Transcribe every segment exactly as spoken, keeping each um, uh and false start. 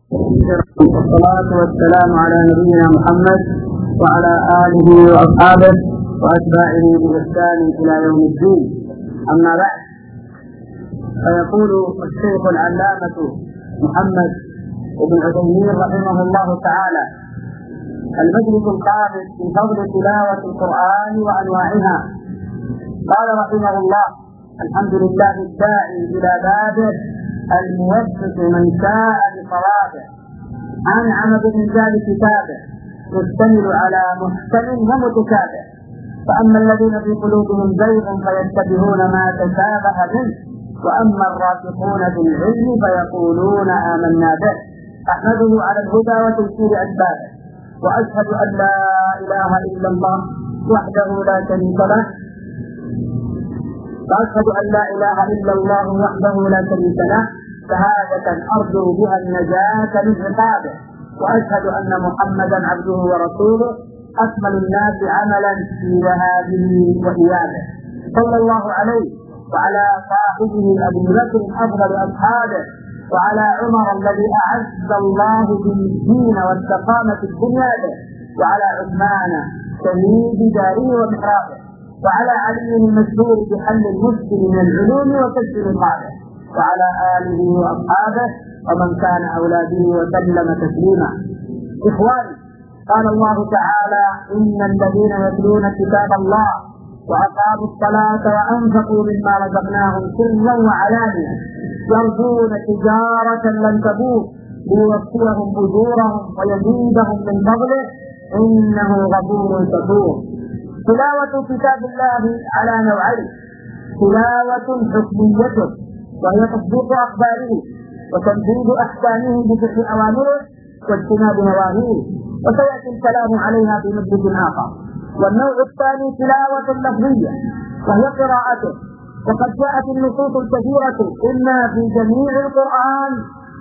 والصلاة والسلام على نبينا محمد وعلى آله وأصحابه وأتباعه بإحسان إلى يوم الدين. أما بعد، فيقول الشيخ العلامة محمد بن عثيمين رحمه الله تعالى: المجلس الخامس في فضل تلاوة القرآن وأنواعها. قال رحمه الله: الحمد لله الداعي إلى بابه الموفق من شاء لصوابه، أنعم بإنزال كتابه يشتمل على محكم ومتشابه، فأما الذين في قلوبهم زيغ فيتبعون ما تشابه منه، وأما الراسخون في العلم فيقولون آمنا به. أحمده على الهدى وتيسير أسبابه، وأشهد أن لا إله إلا الله وحده لا شريك له وأشهد أن لا إله إلا الله وحده لا شريك له شهادة أرجو بها النجاة من عقابه، وأشهد أن محمدا عبده ورسوله أكمل الناس عملا في ذهابه وإيابه، صلى الله عليه وعلى صاحبه أبي بكر أفضل أصحابه، وعلى عمر الذي أعز الله بالدين واستقامة الدنيا به، وعلى عثمان شهيد داره ومحرابه، وعلى علي المشهور بحل المشكل من العلوم وكشف نقابه، وعلى آله وأصحابه ومن كان أولى به وسلم تسليما. إخواني، قال الله تعالى: إن الذين يتلون كتاب الله وأقاموا الصلاة وأنفقوا مما رزقناهم سرا وعلانية يرجون تجارة لن تبور ليوفيهم أجورهم ويزيدهم من فضله إنه غفور شكور. تلاوة كتاب الله على نوعين: تلاوة حكمية وهي تطبيق أخباره وتنفيذ أحكامه بفعل أوامره واجتناب نواهيه، وسيأتي الكلام عليها في مجلس آخر. والنوع الثاني تلاوة لفظية وهي قراءته، وقد جاءت النصوص الكثيرة إما في جميع القرآن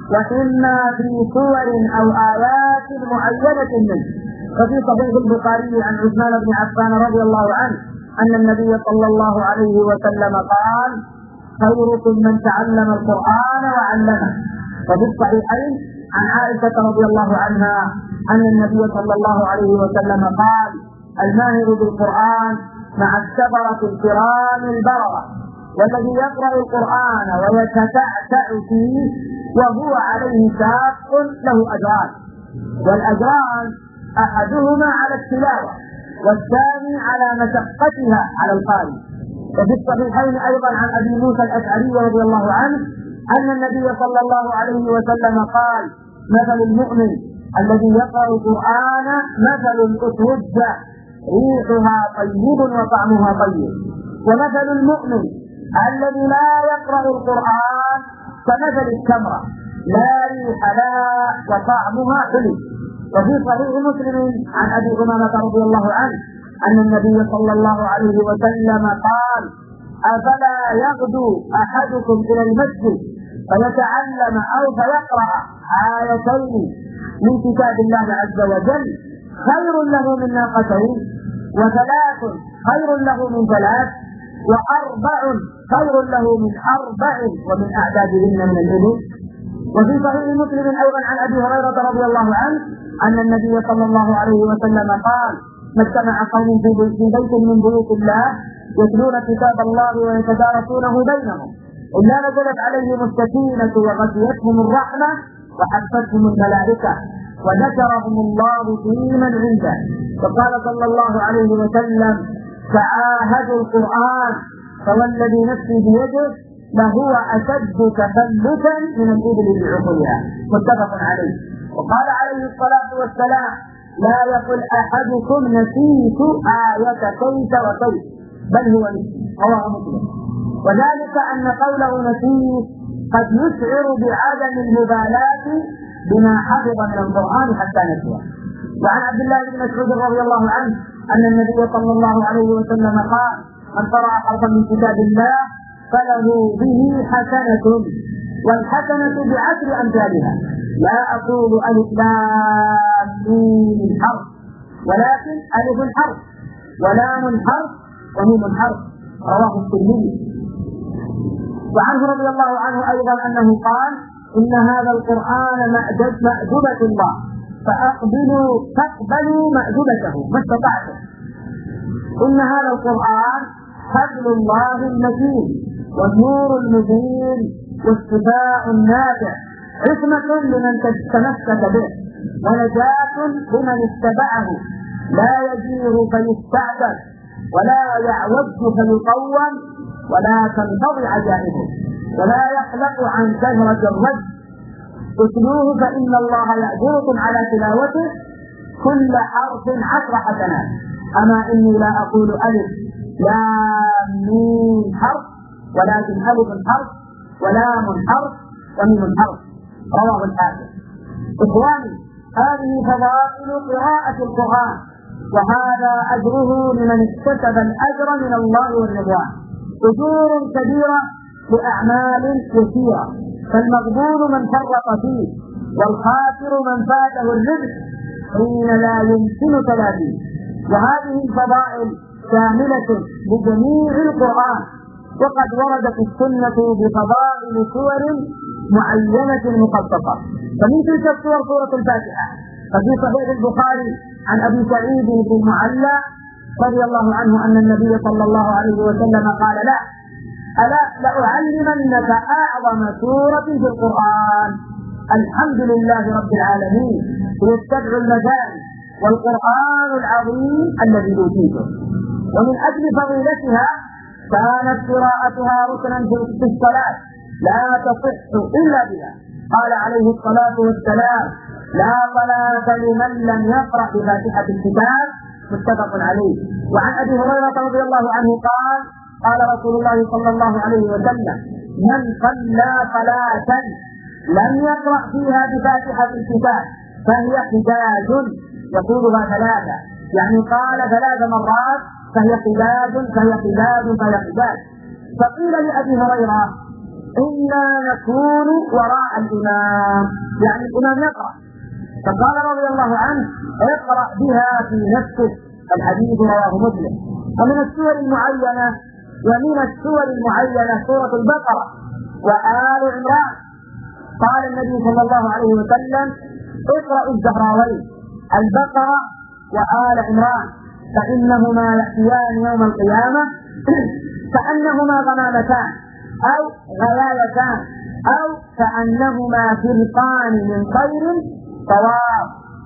وإما في سور أو آيات معينة منه. وفي صحيح البخاري عن عثمان بن عفان رضي الله عنه أن النبي صلى الله عليه وسلم قال: خيركم من تعلم القرآن وعلمه. وفي الصحيحين عن عائشة رضي الله عنها أن النبي صلى الله عليه وسلم قال: الماهر بالقرآن مع السفرة الكرام البررة، والذي يقرأ القرآن ويتتعتع فيه وهو عليه شاق له أجران، والأجران أحدهما على التلاوة والثاني على مشقتها على القارئ. وفي الصحيحين أيضا عن أبي موسى الأشعري رضي الله عنه أن النبي صلى الله عليه وسلم قال: مثل المؤمن الذي يقرأ القرآن مثل الأسودة ريحها طيب وطعمها طيب، ومثل المؤمن الذي لا يقرأ القرآن كمثل التمرة لا ريح لها وطعمها حلو. وفي صحيح مسلم عن أبي أمامة رضي الله عنه أن النبي صلى الله عليه وسلم قال: أفلا يغدو أحدكم إلى المسجد فيتعلم أو فيقرأ آيتين من كتاب الله عز وجل خير له من ناقتين، وثلاث خير له من ثلاث، وأربع خير له من أربع ومن أعدادهن من الإبل. وفي صحيح مسلم أيضا عن أبي هريرة رضي الله عنه أن النبي صلى الله عليه وسلم قال: ما اجتمع قوم في بيت من بيوت الله يتلون كتاب الله ويتدارسونه بينهم إلا نزلت عليهم السكينة وغشيتهم الرحمة وحفتهم الملائكة وذكرهم الله في من عنده. وقال صلى الله عليه وسلم: تعاهدوا القرآن فوالذي نفسي بيده لهو أشد تثبتا من الإبل بعقولها، متفق عليه. وقال عليه الصلاة والسلام: لا يقل أحدكم نسيت آية كيت وكيت، بل هو نسيت، رواه مسلم. وذلك أن قوله نسيت قد يشعر بعدم المبالاة بما حفظ من القرآن حتى نسيه. وعن عبد الله بن مسعود رضي الله عنه أن النبي صلى الله عليه وسلم قال: من قرأ حرفا من كتاب الله فله به حسنة، والحسنة بعشر أمثالها، لا أقول ألف لام ميم حرف، ولكن ألف حرف ولام حرف وميم حرف، رواه الترمذي. وعنه رضي الله عنه أيضا أنه قال: إن هذا القرآن مأدبة الله فأقبلوا فاقبلوا مأدبته ما استطعتم. إن هذا القرآن حبل الله المتين والنور المبين والشفاء النافع، عصمة لمن تمسك به ونجاة لمن اتبعه، لا يجير فيستعبد ولا يعوج فيقوم ولا تنقضي عجائبه ولا يخلق عن شجرة الرد. اتلوه فإن الله يأجركم على تلاوته كل حرف عشر حسنات. أما إني لا أقول ألف لام ميم حرف ولكن ألف حرف ولام حرف وميم حرف. رواه الحاكم. إخواني، هذه فضائل قراءة القرآن، وهذا أجره لمن اكتسب الأجر من الله والرضوان. أجور كبيرة لأعمال يسيرة، فالمغبون من فرط فيه والخاسر من فاته الرزق حين لا يمكن تلافيه. وهذه الفضائل شاملة لجميع القرآن، وقد وردت السنة بفضائل سور معينة مخصصة. فمن تلك السور سورة الفاتحة، ففي صحيح البخاري عن أبي سعيد بن المعلى رضي الله عنه أن النبي صلى الله عليه وسلم قال له: ألا لأعلمنك أعظم سورة في القرآن، الحمد لله رب العالمين، هي السبع المثاني والقرآن العظيم الذي أوتيته. ومن أجل فضيلتها كانت قراءتها ركنا في الصلاة لا تصح إلا بها. قال عليه الصلاة والسلام: لا صلاة لمن لم يقرأ بفاتحة الكتاب، متفق عليه. وعن أبي هريرة رضي الله عنه قال: قال رسول الله صلى الله عليه وسلم: من صلى صلاة لم يقرأ فيها بفاتحة الكتاب فهي حجاج، يقولها ثلاثة، يعني قال ثلاث مرات فهي حجاج فهي حجاج فهي حجاج. فقيل لأبي هريرة: إنا نكون وراء الإمام، يعني الإمام يقرأ. فقال رضي الله عنه: اقرأ بها في نفسك. الحديث رواه مسلم. ومن السور المعينة ومن السور المعينة سورة البقرة وآل عمران. قال النبي صلى الله عليه وسلم: اقرأوا الزهراوين البقرة وآل عمران فإنهما يأتيان يوم القيامة كأنهما غمامتان أو غيايتان أو كأنهما فرقان من طير صواب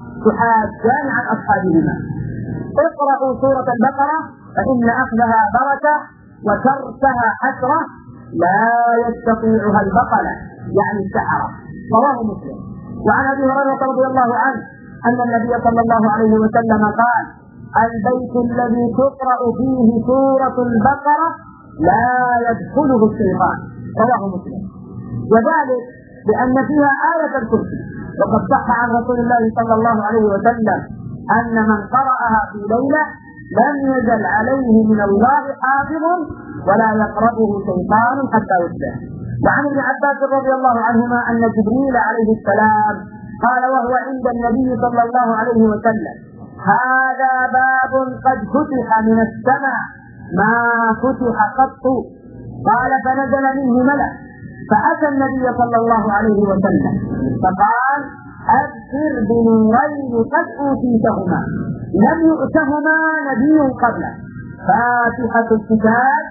تحاجان عن أصحابهما. اقرأوا سورة البقرة فإن أخذها بركة وتركها حسرة لا يستطيعها البقلة، يعني السحرة. رواه مسلم. وعن أبي هريرة رضي الله عنه أن النبي صلى الله عليه وسلم قال: البيت الذي تقرأ فيه سورة البقرة لا يدخله الشيطان. رواه مسلم. وذلك لأن فيها آية الكرسي، وقد صح عن رسول الله صلى الله عليه وسلم أن من قرأها في ليلة لم يزل عليه من الله حافظ ولا يقربه شيطان حتى يصبح. وعن ابن عباس رضي الله عنهما أن جبريل عليه السلام قال وهو عند النبي صلى الله عليه وسلم: هذا باب قد فتح من السماء ما فتح قط. قال: فنزل منه ملك فأتى النبي صلى الله عليه وسلم فقال: أبشر بنورين قد أوتيتهما لم يؤتهما نبي قبله، فاتحة الكتاب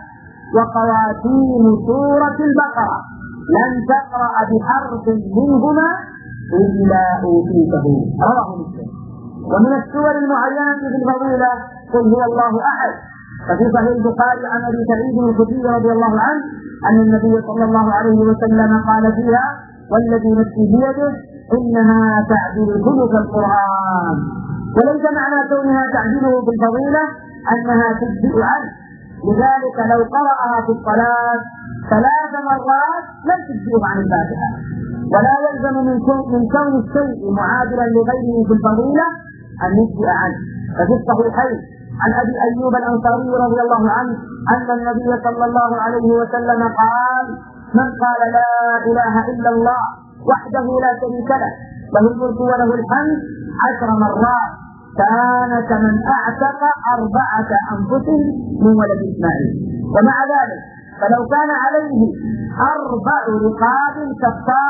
وخواتيم سورة البقرة، لن تقرأ بحرف منهما إلا أوتيته. رواه مسلم. ومن السور المعينة في الفضيلة قل هو الله أحد. ففي صحيح البخاري عن أبي سعيد الخدري رضي الله عنه أن النبي صلى الله عليه وسلم قال فيها: والذي نفسي بيده إنها تعدل ثلث القرآن. وليس معنى كونها تعدله بالفضيلة أنها تجزئ عنه، لذلك لو قرأها في الصلاة ثلاث مرات لم تجزئه عن الفاتحة. ولا يلزم من كون الشيء معادلا لغيره في الفضيلة أن يجزئ عنه. ففي الصحيحين عن أبي أيوب الأنصاري رضي الله عنه أن النبي صلى الله عليه وسلم قال: من قال لا إله إلا الله وحده لا شريك له له الملك وله الحمد عشر مرات كان كمن أعتق أربعة أنفس من ولد إسماعيل. ومع ذلك فلو كان عليه أربع رقاب كفارة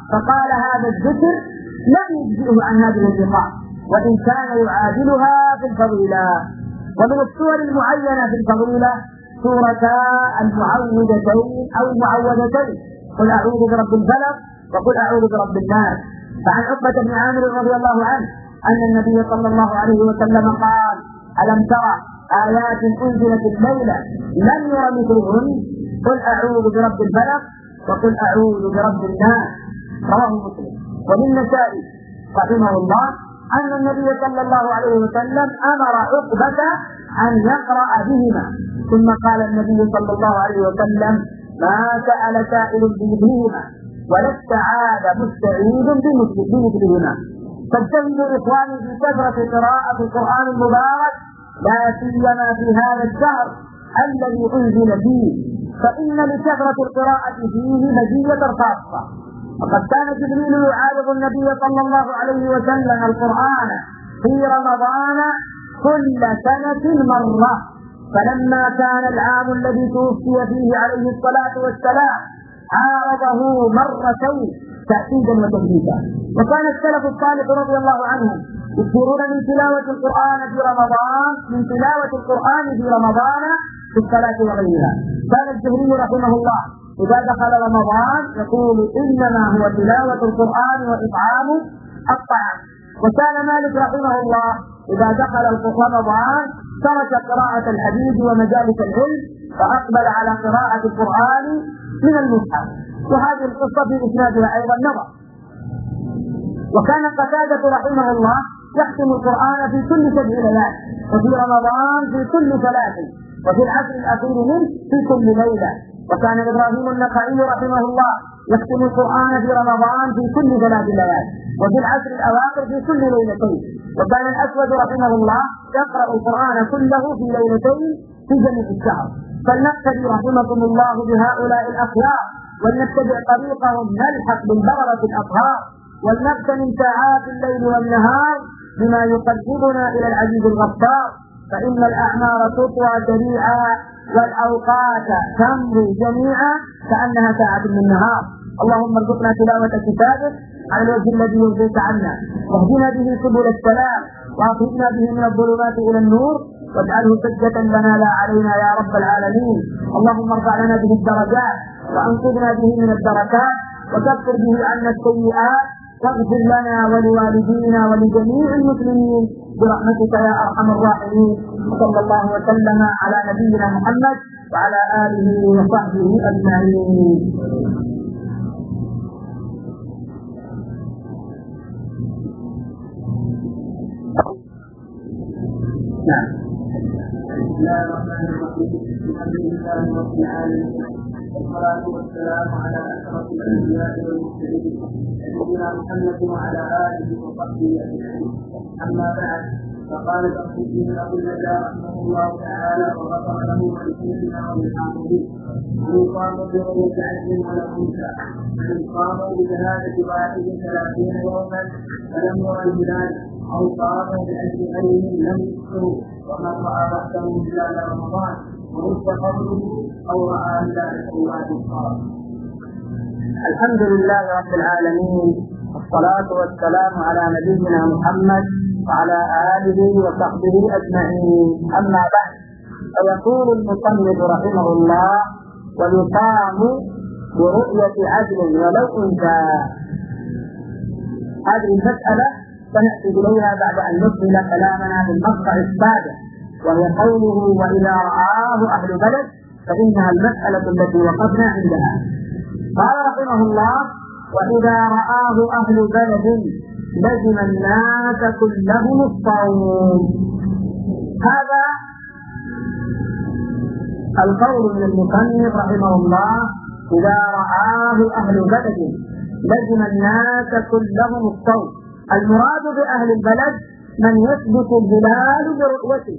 فقال هذا الذكر لم يجزئه عن هذه اللقاء وإن كان يعادلها في الفضيلة. ومن السور المعينة في الفضيلة سورتا المعوذتين أو المعوذتين، قل أعوذ برب الفلق وقل أعوذ برب الناس. فعن عقبة بن عامر رضي الله عنه أن النبي صلى الله عليه وسلم قال: ألم ترى آيات أنزلت الليلة لم ير مثلهن قل أعوذ برب الفلق وقل أعوذ برب الناس. رواه مسلم. وللنسائي رحمه الله أن النبي صلى الله عليه وسلم أمر عقبة أن يقرأ بهما، ثم قال النبي صلى الله عليه وسلم: ما سأل سائل بمثلهما ولا استعاذ مستعيذ بمثلهما. فاجتهدوا إخواني في كثرة قراءة القرآن المبارك لا سيما في هذا الشهر الذي أنزل فيه، فإن لكثرة القراءة فيه مزية خاصة. وقد كان جبريل يعارض النبي صلى الله عليه وسلم القرآن في رمضان كل سنة مرة، فلما كان العام الذي توفي فيه عليه الصلاة والسلام عارضه مرتين تأكيدا وتثبيتا. وكان السلف الصالح رضي الله عنهم يكثرون من تلاوة القرآن في رمضان من تلاوة القرآن في رمضان في الصلاة وغيرها. كان الزهري رحمه الله إذا دخل رمضان يقول: إنما هو تلاوة القرآن وإطعام الطعام. وكان مالك رحمه الله إذا دخل رمضان ترك قراءة الحديث ومجالس العلم فأقبل على قراءة القرآن من المصحف. وهذه القصة في إسنادها أيضا نظر. وكان قتادة رحمه الله يختم القرآن في كل سبع ليال، وفي رمضان في كل ثلاث، وفي العشر الأخير منه في كل ليلة. وكان إبراهيم النخعي رحمه الله يختم القرآن في رمضان في كل ثلاث ليال، وفي العشر الأواخر في كل ليلتين. وكان الأسود رحمه الله يقرأ القرآن كله في ليلتين في جميع الشهر. فلنقتدي رحمكم الله بهؤلاء الأخيار ولنتبع طريقهم نلحق بالبررة الأطهار، ولنغتنم ساعات الليل والنهار بما يقربنا إلى العزيز الغفار. فإن الأعمار تطوى سريعا والأوقات تمضي جميعا كأنها ساعة من النهار. اللهم ارزقنا تلاوة كتابك على الوجه الذي يرضيك عنا، واهدنا به سبل السلام، واخرجنا به من الظلمات إلى النور، واجعله حجة لنا لا علينا يا رب العالمين. اللهم ارفع لنا به الدرجات وأنقذنا به من الدركات، وكفر به عنا السيئات، واغفر لنا ولوالدينا ولجميع المسلمين برحمتك يا أرحم الراحمين. صلى الله وسلم على نبينا محمد وعلى آله وصحبه أجمعين. نعم. بسم الله الرحمن الرحيم. الحمد لله رب العالمين، والصلاة والسلام على أشرف الأنبياء والمرسلين نبينا محمد وعلى آله وصحبه أجمعين. أما بعد، فقال شيخ الدين أبو النجار رحمه الله تعالى وغفر له ولسيدنا وللحاضرين: من قام برؤية عدل ولا أنثى، من قام بشهادة واحد ثلاثين يوما فلم ير الهلال أو قام بأجل غيره لم يكفره، ومن رأى بعده هلال رمضان ورد قوله أو رأى هلال شوال الصلاة. الحمد لله رب العالمين، والصلاة والسلام على نبينا محمد وعلى آله وصحبه أجمعين. أما بعد، فيقول المصنف رحمه الله: ويقام برؤية عدل ولو أنثى. هذه المسألة سنأتي إليها بعد أن نكمل كلامنا بالمقطع السابق، وهي قوله: وإذا رآه أهل بلد، فإنها المسألة التي وقفنا عندها. قال رحمه الله: وإذا رآه أهل بلد لزم الناس كلهم الصوم. هذا القول من المصنف رحمه الله: إذا رآه أهل بلد لزم الناس كلهم الصوم. المراد بأهل البلد من يثبت الهلال برؤيته،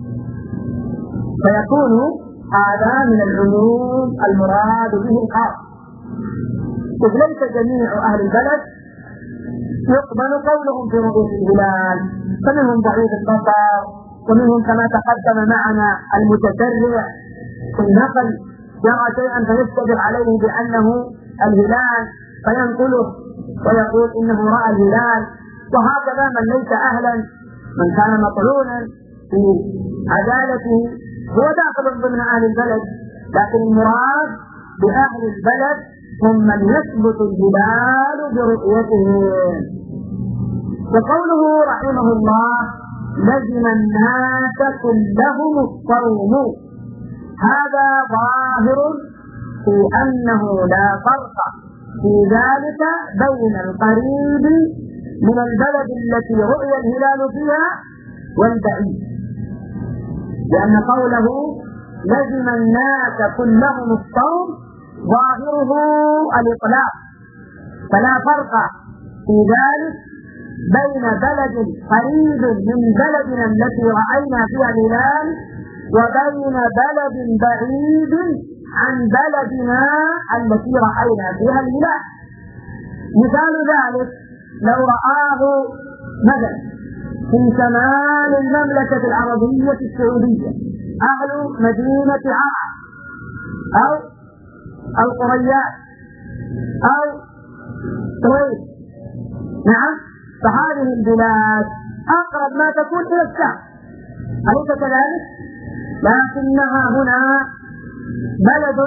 فيكون هذا من العموم المراد به الخاص، إذ ليس جميع أهل البلد يقبل قولهم في رؤية الهلال، فمنهم ضعيف البصر، ومنهم كما تقدم معنا المتسرع في النقل يرى شيئا فيستدل عليه بأنه الهلال فينقله ويقول إنه رأى الهلال. وهكذا من ليس أهلا، من كان مطعونا في عدالته هو داخل ضمن أهل البلد، لكن المراد بأهل البلد هم من يثبت الهلال برؤيتهم. وقوله رحمه الله لزم الناس كلهم الصوم، هذا ظاهر في أنه لا فرق في ذلك بين القريب من البلد التي رؤي الهلال فيها والبعيد، لأن قوله لزم الناس كلهم الصوم ظاهره الإطلاق، فلا فرق في ذلك بين بلد قريب من بلدنا التي رأينا فيها الهلال وبين بلد بعيد عن بلدنا التي رأينا فيها الهلال. مثال ذلك لو رآه مثلا في شمال المملكة العربية السعودية أهل مدينة عرعر أو القريات أو طويل، نعم، فهذه البلاد أقرب ما تكون إلى الشام، أليس كذلك؟ لكنها هنا بلد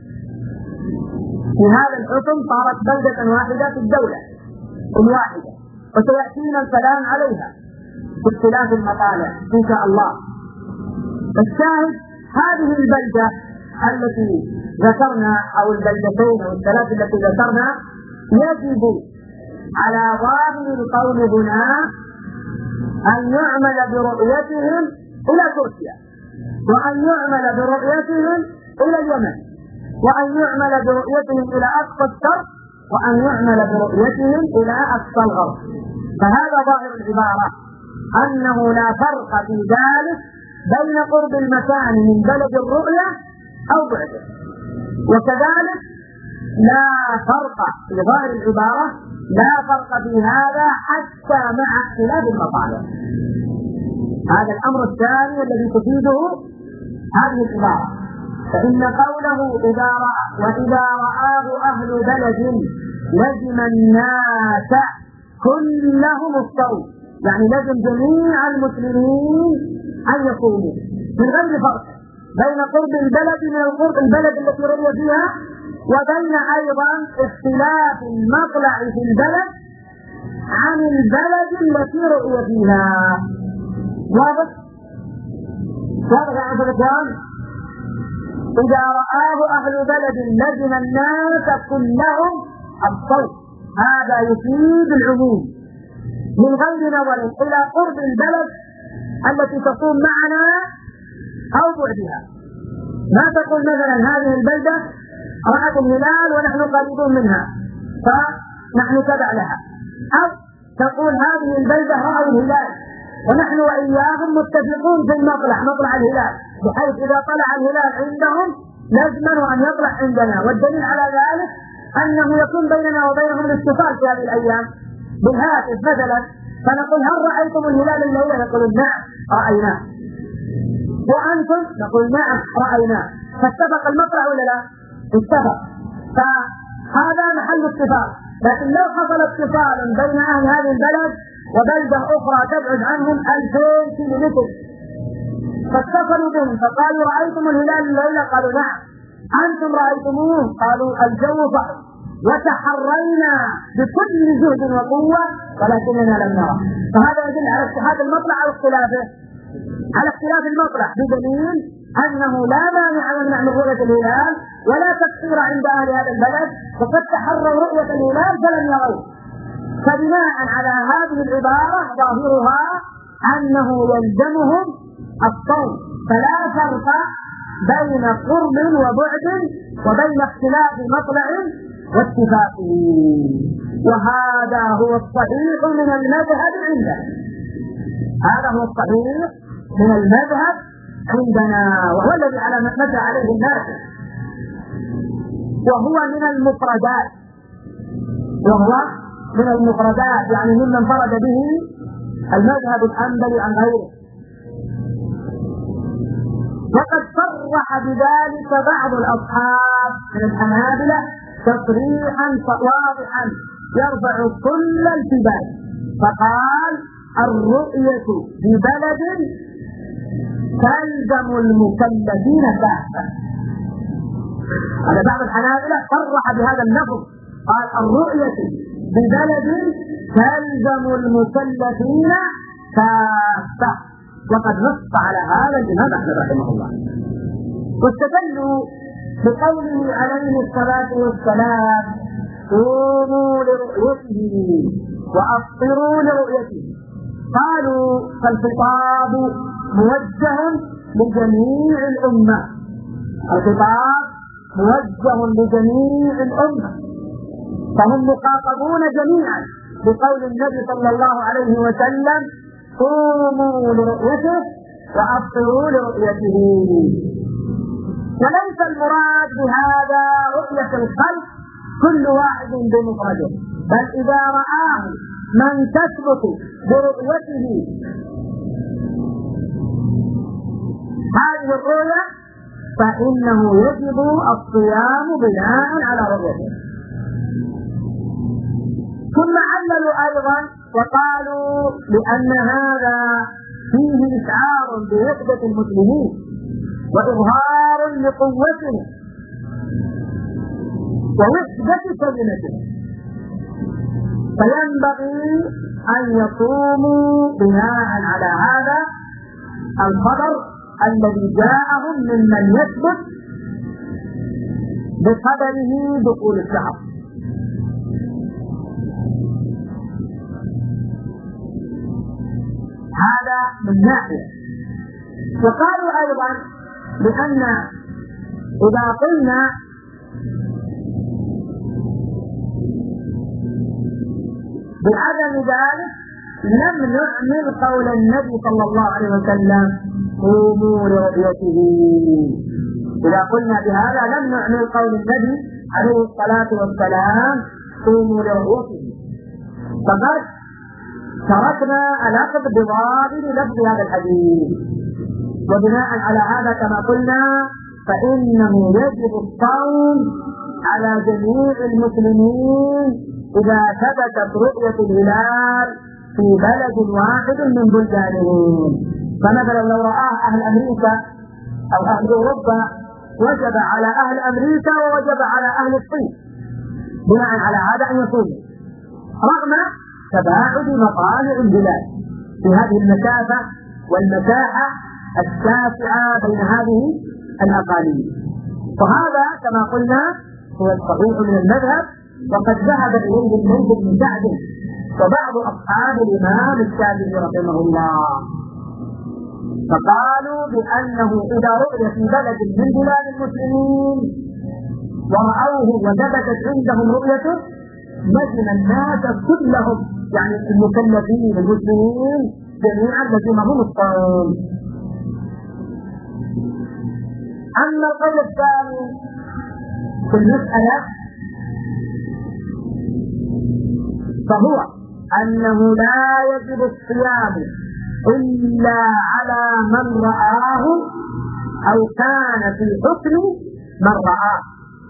في هذا الحكم صارت بلدة واحدة في الدولة الواحدة، وسيأتينا الكلام عليها باختلاف المطالع إن شاء الله. الشاهد هذه البلدة التي ذكرنا أو البلدتين أو الثلاث التي ذكرنا يجب على ظاهر القول هنا أن يعمل برؤيتهم إلى تركيا، وأن يعمل برؤيتهم إلى اليمن، وأن يعمل برؤيتهم إلى أقصى الشرق، وأن يعمل برؤيتهم إلى أقصى الغرب. فهذا ظاهر العبارة، أنه لا فرق في ذلك بين قرب المكان من بلد الرؤية أو بعده، وكذلك لا فرق في ظاهر العبارة لا فرق في هذا حتى مع اختلاف المطالع. هذا الأمر الثاني الذي تفيده هذه العبارة، فإن قوله إذا رأى وإذا رآه أهل بلد لزم الناس كلهم الصوم، يعني لزم جميع المسلمين أن يصوموا من غير فرق بين قرب البلد من القرب البلد التي رؤي فيها، وبين أيضا اختلاف المطلع في البلد عن البلد التي رؤي فيها. واضح؟ واضح يا أخوة الكرام؟ إذا رآه أهل بلد لزم الناس كلهم الصوم، هذا يفيد العموم من غير نظر إلى قرب البلد التي تصوم معنا أو بعدها. ما تقول مثلا هذه البلدة رأت الهلال ونحن قريبون منها فنحن تبع لها، أو تقول هذه البلدة رأوا الهلال ونحن وإياهم متفقون في المطلع مطلع الهلال، بحيث إذا طلع الهلال عندهم لازم أن يطلع عندنا. والدليل على ذلك أنه يكون بيننا وبينهم الاتصال في هذه الأيام بالهاتف مثلا، فنقول هل رأيتم الهلال الليلة؟ يقولون نعم رأيناه. وأنتم؟ نقول نعم رأيناه. فاتفق المطلع ولا لا؟ اتفق. فهذا محل اتفاق. لكن لو حصل اتصال بين أهل هذه البلد وبلدة أخرى تبعد عنهم ألفين كيلومتر، فاتصلوا بهم فقالوا رأيتم الهلال الليلة؟ قالوا نعم. أنتم رأيتموه؟ قالوا الجو صعب وتحرينا بكل جهد وقوة ولكننا لم نرى. فهذا يدل على اتحاد المطلع أو اختلافه، على اختلاف المطلع، بدليل أنه لا مانع من رؤية الهلال ولا تقصير عند أهل هذا البلد، وقد تحروا رؤية الهلال فلم يروه. فبناء على هذه العبارة ظاهرها أنه يلزمهم الصوم، فلا فرق بين قرب وبعد وبين اختلاف مطلع واتفاق. وهذا هو الصحيح من المذهب عندنا، هذا هو الصحيح من المذهب عندنا، وهو الذي على مدى عليه الناس، وهو من المفردات وهو من المفردات يعني ممن انفرد به المذهب الحنبلي عن غيره. وقد صرح بذلك بعض الأصحاب من الحنابلة تصريحا واضحا يرفع كل التباس. فقال الرؤية في بلد تلزم المكلفين كافة. هذا بعض الحنابلة صرح بهذا اللفظ، قال الرؤية في بلد تلزم المكلفين كافة، وقد نص على هذا الإمام أحمد رحمه الله. واستدلوا بقوله عليه الصلاة والسلام قوموا لرؤيته وأفطروا لرؤيته. قالوا فالخطاب موجه لجميع الأمة، الخطاب موجه لجميع الأمة، فهم مخاطبون جميعا بقول النبي صلى الله عليه وسلم قوموا لرؤيته وأفطروا لرؤيته. وليس المراد بهذا رؤية الخلق كل واحد بمفرده، بل إذا رآه من تثبت برؤيته هذه الرؤية فإنه يجب الصيام بناء على رؤيته. ثم عللوا أيضا وقالوا لأن هذا فيه إشعار بوحدة المسلمين وإظهار لقوتهم ووحدة كلمتهم، فينبغي أن يصوموا بناء على هذا الخبر الذي جاءهم ممن يثبت بقدره دخول الشهر. هذا من ناحية. وقالوا أيضا لأن إذا قلنا بعدم ذلك لم نعمل قول النبي صلى الله عليه وسلم قوموا لرؤيته. إذا قلنا بهذا لم نعمل قول النبي عليه الصلاة والسلام قوموا لرؤيته، فقد تركنا الأخذ بظاهر لفظ هذا الحديث. وبناء على هذا كما قلنا فإنه يجب الصوم على جميع المسلمين إذا ثبتت رؤية الهلال في بلد واحد من بلدانهم. فمثلا لو رآه أهل أمريكا أو أهل أوروبا وجب على أهل أمريكا ووجب على أهل الصين بناء على هذا أن يصوموا رغم تباعد مطالع البلاد في هذه المسافة والمساحة الشاسعة بين هذه الأقاليم. وهذا كما قلنا هو الصحيح من المذهب، وقد ذهب إليه الليث بن سعد وبعض أصحاب الإمام الشافعي رحمه الله، فقالوا بأنه إذا رؤي في بلد من بلاد المسلمين ورأوه وثبتت عندهم رؤيته لزم الناس كلهم، يعني المكلفين المسلمين جميعا لزمهم الصوم. أما القول الثاني في المسألة فهو أنه لا يجب الصيام إلا على من رآه أو كان في حكم من رآه.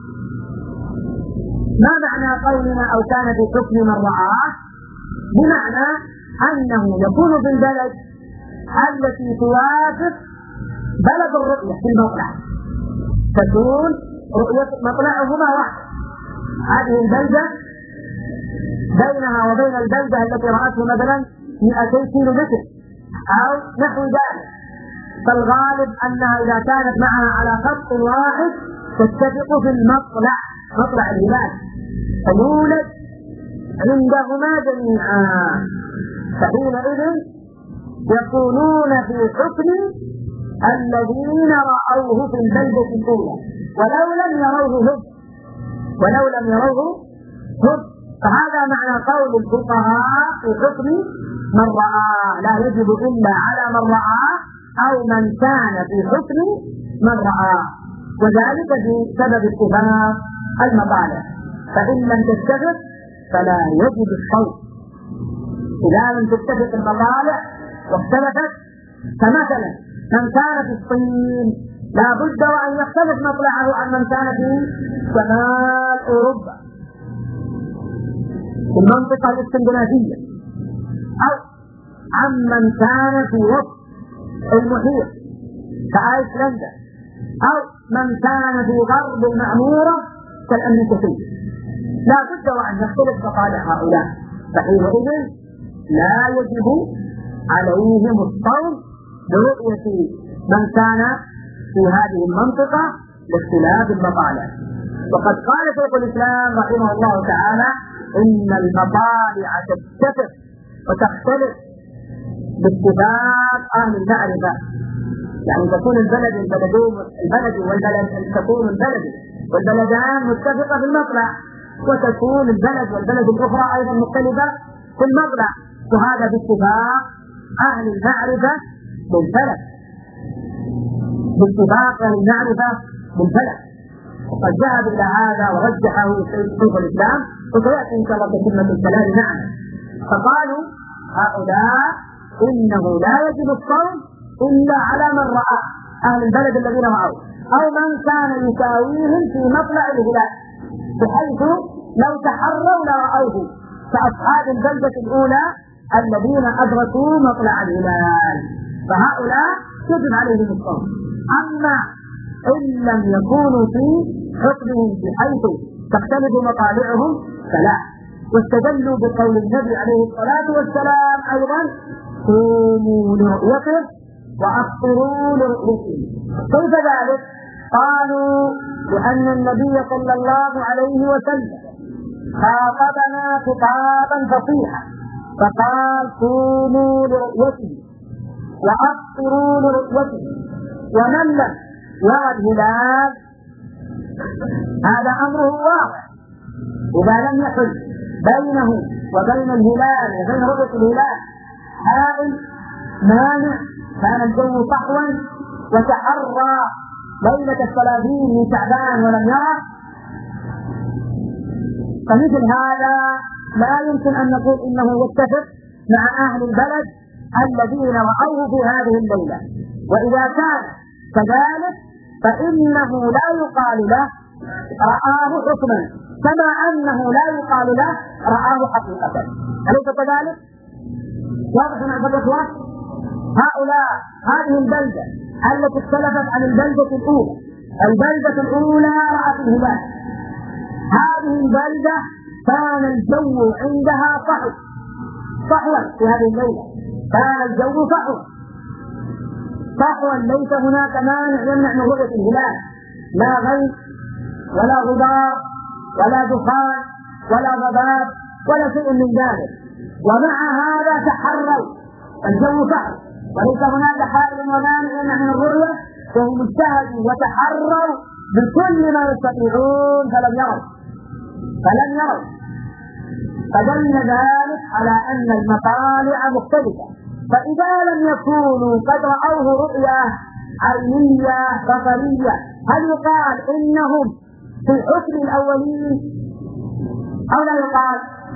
ما معنى قولنا أو كان في حكم من رآه؟ بمعنى أنه يكون في البلد التي توافق بلد الرؤية في المطلع، تكون رؤية مطلعهما واحد، هذه البلدة بينها وبين البلدة التي رأته مثلا مئتين كيلو متر أو نحو ذلك، فالغالب أنها إذا كانت معها على خط واحد تتفق في المطلع مطلع الهلال فيولد عندهما جميعا، فحينئذ يكونون في حكم الذين رأوه في البلدة الأولى ولو لم يروه هم ولو لم يروه هم. فهذا معنى قول الفقهاء في حكم من رآه، لا يجب إلا على من رآه أو من كان في حكم من رآه، وذلك بسبب اتفاق المطالع، فإن لم تتفق فلا يجب الصوم. إذا لم تتفق المطالع واختلفت، فمثلا من كان في الصين لا بد وأن يختلف مطلعه عن من كان في شمال أوروبا، في المنطقة الاسكندنافية، أو عمن كان في وسط المحيط كأيسلندا، أو من كان في غرب المعمورة كالأمريكتين. لا بد وأن يختلف مطالع هؤلاء، فحينئذ لا يجب عليهم الصوم برؤية من كان في هذه المنطقة لاختلاف المطالع. وقد قال شيخ الإسلام رحمه الله تعالى إن المطالع تتفق وتختلف باتفاق أهل المعرفة، يعني تكون البلد البلدين البلد والبلد تكون البلد والبلدان متفقة في المطلع، وتكون البلد والبلد الأخرى أيضا مختلفة في المطلع، وهذا باتفاق أهل المعرفة بالفلك، باتفاق أهل المعرفة بالفلك. وقد ذهب إلى هذا ورجحه شيخ الإسلام، وسيأتي إن شاء الله تتمة الكلام معنا. فقالوا هؤلاء إنه لا يجب الصوم إلا على من رأى أهل البلد الذين رأوا، أو من كان يساويهم في مطلع الهلال، بحيث لو تحروا لرأوه كأصحاب البلدة الأولى الذين أدركوا مطلع الهلال، فهؤلاء يجب عليهم الصوم. أما إن لم يكونوا في حكمهم بحيث تختلف مطالعهم فلا. واستدلوا بقول النبي عليه الصلاة والسلام أيضا صوموا لرؤيته وأفطروا لرؤيته. كيف ذلك؟ قالوا لأن النبي صلى الله عليه وسلم خاطبنا خطابا فصيحا فقال صوموا لرؤيته وأفطروا لرؤيته، ومن لم يرى الهلال هذا أمره واضح، إذا لم يحل بينه وبين الهلال وبين رؤية الهلال حائل مانع، كان الجو صحوا وتحرى ليلة الثلاثين من شعبان ولم يرى، فمثل هذا لا يمكن أن نقول إنه يتفق مع أهل البلد الذين رأوه في هذه الليلة. وإذا كان كذلك فإنه لا يقال له رآه حكما، كما أنه لا يقال له رآه حقيقة. أليس كذلك؟ واضح مع الإخوة؟ هؤلاء هذه البلدة التي اختلفت عن البلدة الأولى، البلدة الأولى رأت الهلال، هذه البلدة كان الجو عندها صحو صحوا في هذه الليلة، كان الجو صحو صحوا، ليس هناك مانع يمنع من رؤية الهلال، لا غيث ولا غبار ولا دخان ولا ضباب ولا شيء من ذلك، ومع هذا تحروا الجو صحو وليس هناك حائل ومانع يمنع من الرؤية، وهم اجتهدوا وتحروا بكل ما يستطيعون فلم يروا فلم يروا فدل ذلك على أن المطالع مختلفة. فإذا لم يكونوا قد رأوه رؤية عينية بصرية هل يقال إنهم في حكم الأولين أو لا يقال؟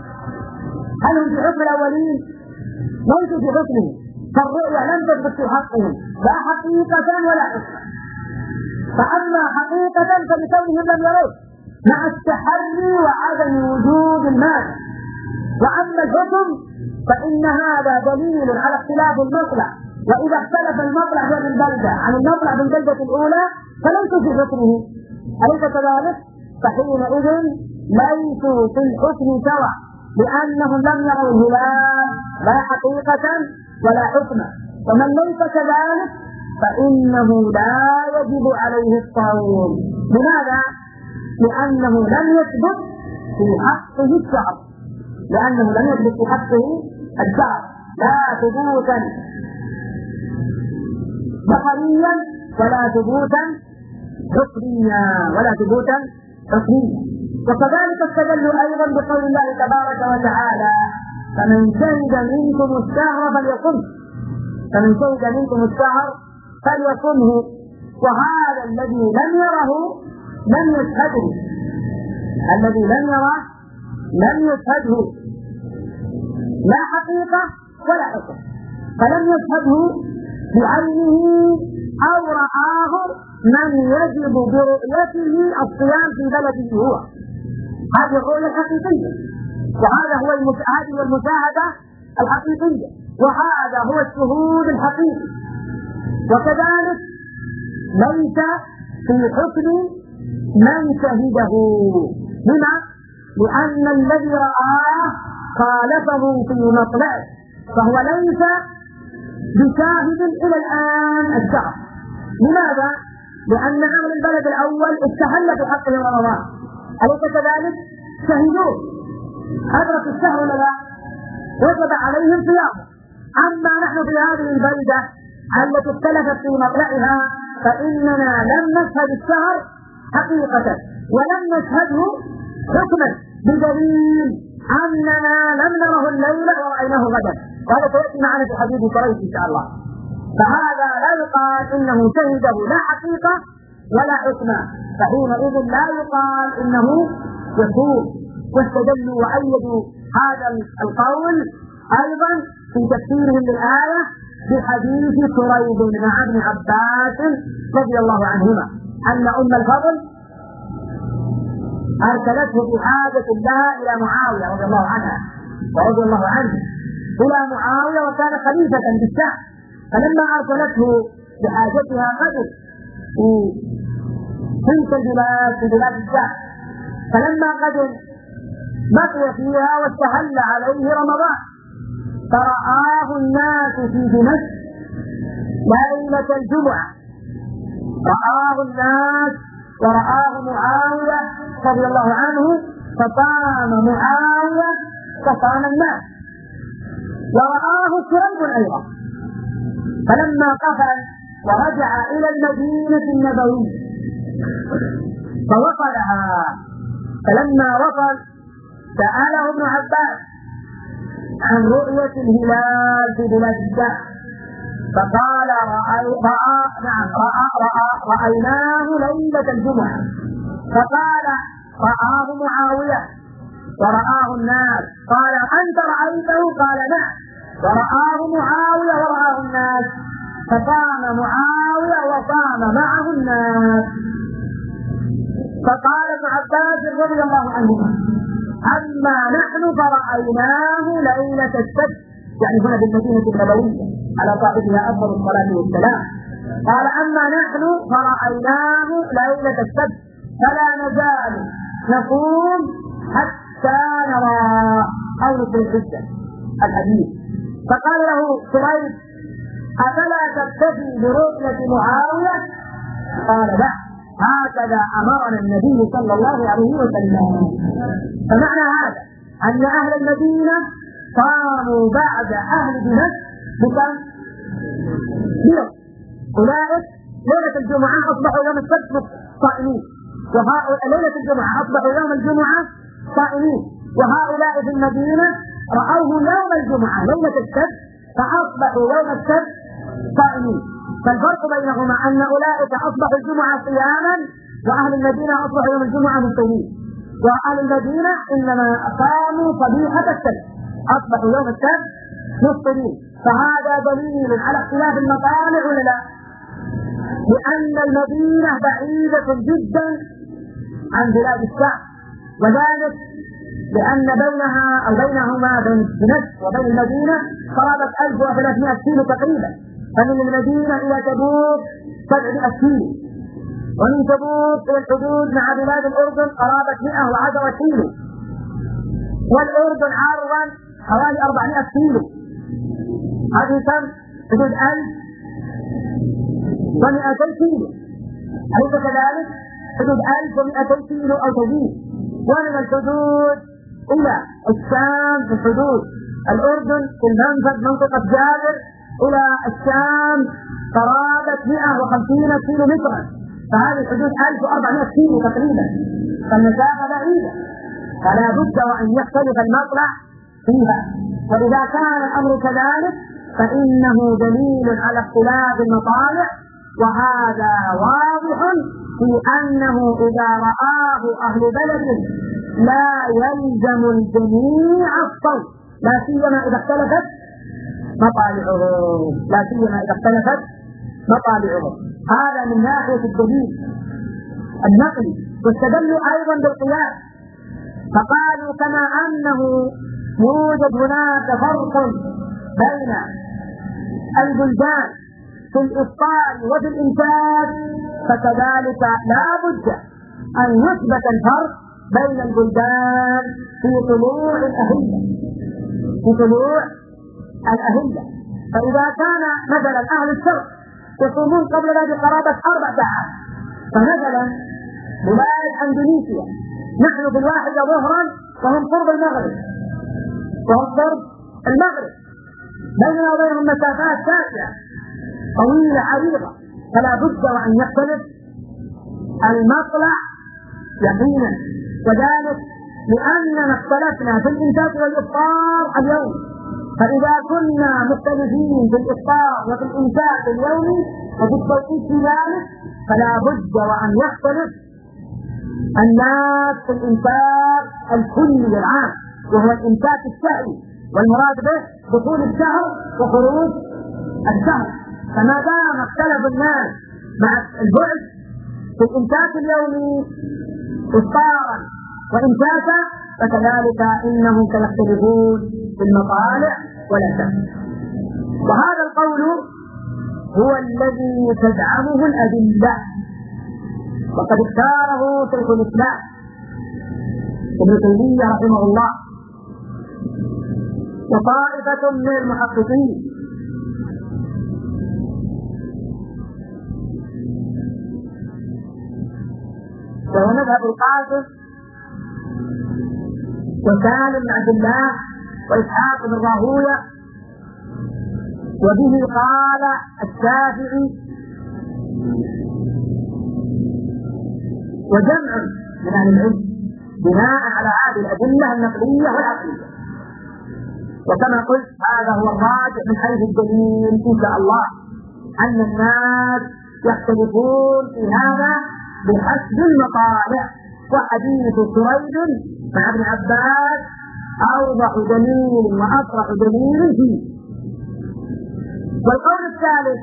هل هم في حكم الأولين؟ ليسوا في حكمهم، فالرؤية لم تثبت في حقهم لا حقيقة ولا حكمة. فأما حقيقة فلكونهم لم يروه مع التحري وعدم وجود المال. وأما الحكم فإن هذا دليل على اختلاف المطلع، وإذا اختلف المطلع في البلدة عن المطلع في البلدة الأولى فليسوا في حكمه، أليس كذلك؟ فحينئذ ليسوا في الحكم سواء، لأنهم لم يروا الهلال لا حقيقة ولا حكمة. ومن ليس كذلك فإنه لا يجب عليه الصوم. لماذا؟ لأنه لم يثبت في حقه الشعر، لأنه لم يثبت في حقه الشعر لا ثبوتا بصريا ولا ثبوتا حكميا ولا ثبوتا حكميا. وكذلك استدلوا أيضا بقول الله تبارك وتعالى فمن شهد منكم الشهر فليصمه، فمن شهد منكم الشهر فليصمه. وهذا الذي لم يره لم يشهده، الذي لم يره لم يشهده لا حقيقة ولا حكم، فلم يشهده بعينه أو رآه من يجب برؤيته الصيام في بلده هو، هذه الرؤية الحقيقية. وهذا هو هذه هو المشاهدة الحقيقية، وهذا هو الشهود الحقيقي. وكذلك ليس في حكم من شهده، لما؟ لأن الذي رآه خالفه في مطلعه، فهو ليس بشاهد إلى الآن الشهر. لماذا؟ لأن أهل البلد الأول استهل بحقه رمضان، أليس كذلك؟ شهدوه، أدركوا الشهر ولا لا؟ وجب عليهم صيامه. أما نحن في هذه البلدة التي اختلفت في مطلعها فإننا لم نشهد الشهر حقيقة ولم نشهده حكما، بدليل أننا لم نره الليلة ورأيناه غدا، وهذا سيأتي معنا في حديث قريش إن شاء الله. فهذا لا يقال إنه شهده لا حقيقة ولا حكما، فحينئذ لا يقال إنه يكون. واستدلوا وأيدوا هذا القول أيضا في تفسيرهم للآية بحديث كريب مع ابن عباس رضي الله عنهما أن أم الفضل أرسلته بحاجة لها إلى معاوية رضي الله عنها ورضي الله عنه إلى معاوية، وكان خليفة بالشام، فلما أرسلته بحاجتها قدر في تلك البلاد في بلاد الشام، فلما قدر بقي فيها واستهل عليه رمضان، فرآه الناس في دمشق ليلة الجمعة، رآه الناس ورآه معاوية رضي الله عنه، فصام معاوية وصام الناس، ورآه كريب أيضا. فلما قفل ورجع إلى المدينة النبوية فوصلها، فلما وصل سأله ابن عباس عن رؤية الهلال في بلاد الشام، فقال رأي رأى نعم رأى رأى رأيناه ليلة الجمعة، فقال رآه معاوية ورآه الناس، قال أنت رأيته؟ قال نعم، ورآه معاوية ورآه الناس، فصام معاوية وصام معه الناس. فقال ابن عباس رضي الله عنهما أما نحن فرأيناه ليلة السبت، يعني هنا بالمدينة النبوية على صاحبها أفضل الصلاة والسلام، قال أما نحن فرأيناه ليلة السبت فلا نزال نقوم حتى نرى أو نصل الحجة الحديث. فقال له كريب أفلا تكتفي برؤية معاوية؟ قال لا، هكذا أمرنا النبي صلى الله عليه وسلم. فمعنى هذا أن أهل المدينة صاموا بعد أهل دمشق بكم؟ بيوم. أولئك ليلة الجمعة أصبحوا يوم السبت صائمين، وهؤلاء ليلة الجمعة أصبحوا يوم الجمعة صائمين، وهؤلاء في المدينة رأوه يوم الجمعة ليلة السبت فأصبحوا يوم السبت صائمين. فالفرق بينهما أن أولئك أصبحوا الجمعة صياما، وأهل المدينة أصبحوا يوم الجمعة مفطرين، وأهل المدينة إنما قاموا صبيحة السبت أصبحوا يوم السبت مفطرين. فهذا دليل على اختلاف المطالع ولا لا؟ لأن المدينة بعيدة جدا عن بلاد الشام، وذلك لأن بينها أو بينهما بين دمشق وبين المدينة قرابة ألف وثلاثمائة كيلو تقريبا، فمن المدينة إلى تبوك سبعمائة كيلو، ومن تبوك إلى الحدود مع بلاد الأردن قرابة مائة وعشرة كيلو، والأردن عرضا حوالي أربعمائة كيلو، هذه كم؟ حدود ألف ومئتين كيلو، أليس كذلك؟ حدود ألف ومئتين كيلو أو تزيد. ومن الحدود إلى الشام في حدود الأردن في المنفذ منطقة جابر إلى الشام قرابة مائة وخمسين كيلو مترا، فهذه الحدود ألف وأربعمائة كيلو تقريبا، فالمسافة بعيدة، فلا بد وأن يختلف المطلع فيها. وإذا كان الأمر كذلك فإنه دليل على اختلاف المطالع، وهذا واضح في أنه إذا رآه أهل بلد لا يلزم الجميع الصوم، لا سيما إذا اختلفت مطالعهم، لا سيما إذا اختلفت مطالعهم. هذا من ناحية الدليل النقلي. واستدلوا أيضا بالقياس، فقالوا كما أنه يوجد هناك فرق بين البلدان في الإفطار وفي الإنتاج، فكذلك لا بد أن يثبت الفرق بين البلدان في طلوع الأهلة في طلوع الأهلة. فإذا كان مثلا أهل الشرق يصومون قبل ذلك قرابة أربع ساعات، فمثلا بلاد أندونيسيا نحن في الواحدة ظهرا وهم قرب المغرب وهم قرب المغرب بيننا وبينهم مسافات شاسعة طويلة عريضة، فلا بد وأن يختلف المطلع يقينا. وذلك لأننا اختلفنا في الإنتاج والإفطار اليوم، فإذا كنا مختلفين في الإفطار وفي الإنتاج اليومي وفي التوقيت في ذلك فلا بد وأن يختلف الناس في الإنتاج الكلي العام، وهو الإنتاج الشهري، والمراد به دخول الشهر وخروج الشهر. فما دام اختلف الناس مع البعد في الإنتاج اليومي إفطارا وإنتاجا، فكذلك إنهم سيختلفون في المطالع ولا شك. وهذا القول هو الذي تدعمه الأدلة، وقد اختاره شيخ الإسلام ابن تيمية رحمه الله وطائفة من المحققين. وهو مذهب القاسم وسالم بن عبد الله وإسحاق بن راهويه، وبه قال الشافعي وجمع من أهل العلم بناء على هذه الأدلة النقلية والعقلية. وكما قلت هذا هو الراجح من حيث الدليل إن شاء الله، أن الناس يختلفون في هذا بحسب المطالع. وحديث سريج مع ابن عباس أوضح دليل وأصرح دليل فيه. والقول الثالث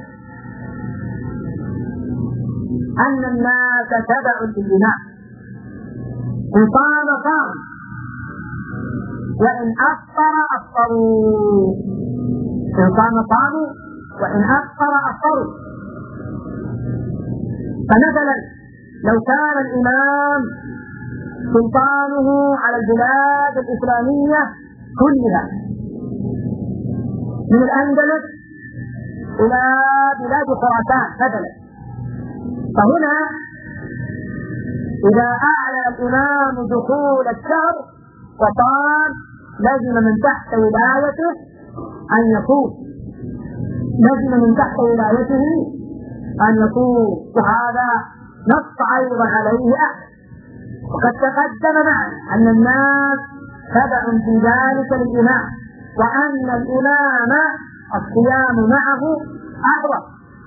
أن الناس تبع للإمام، إن صام صام وإن أفطر أفطروا، إن صام صاموا وإن أفطر أفطروا. فمثلا لو كان الإمام سلطانه على البلاد الإسلامية كلها من الأندلس إلى بلاد خراسان مثلا، فهنا إذا أعلن الإمام دخول الشهر وصام لازم من تحت ولايته أن يصوم، لازم من تحت ولايته أن يصوم، وهذا نص أيضا عليه أحد. وقد تقدم معنا أن الناس تبع في ذلك للإمام، وأن الإمام الصيام معه أحوط،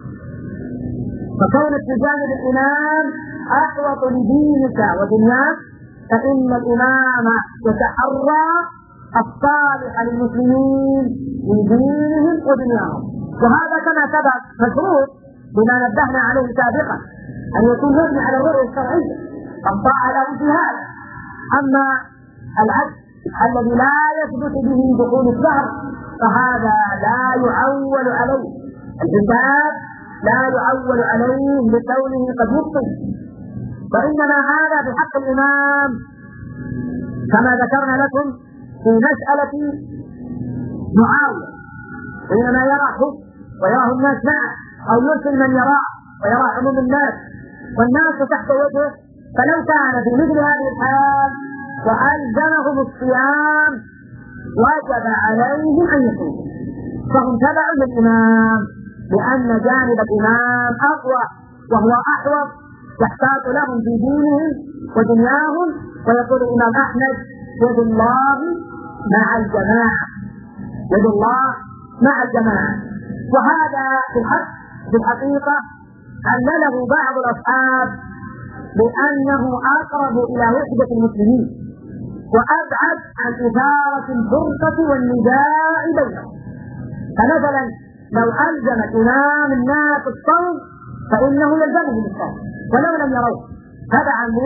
فكون التزام الإمام أحوط لدينك ودنياك، فإن الإمام يتحرى الصالح للمسلمين من دينهم ودنياهم. وهذا كما سبق مشروط بما نبهنا عليه سابقا، أن يكون مبني على الرؤية الشرعية الطاعة له في هذا. أما العبد الذي لا يثبت به دخول الشهر فهذا لا يعول عليه، الحساب لا يعول عليه لكونه قد يبطل، وإنما هذا بحق الإمام كما ذكرنا لكم في مسألة معاوية، حينما يراه ويراه الناس معه، أو يرسل من يراه ويرى عموم الناس والناس تحت وجهه، فلو كان في مثل هذه الحال وألزمهم الصيام وجب عليهم أن يصوموا، فهم تبع للإمام، لأن جانب الإمام أقوى وهو أحوط يحتاط لهم في دينهم ودنياهم. ويقول الإمام أحمد يد الله مع الجماعة، يد الله مع الجماعة. وهذا في الحق في الحقيقة علله بعض الأصحاب بأنه أقرب إلى وحدة المسلمين وأبعد عن إثارة الفرقة والنزاع بينهم. فمثلا لو ألزم إمام الناس الصوم فإنه يلزمهم الصوم ولو لم يروه، هذا عن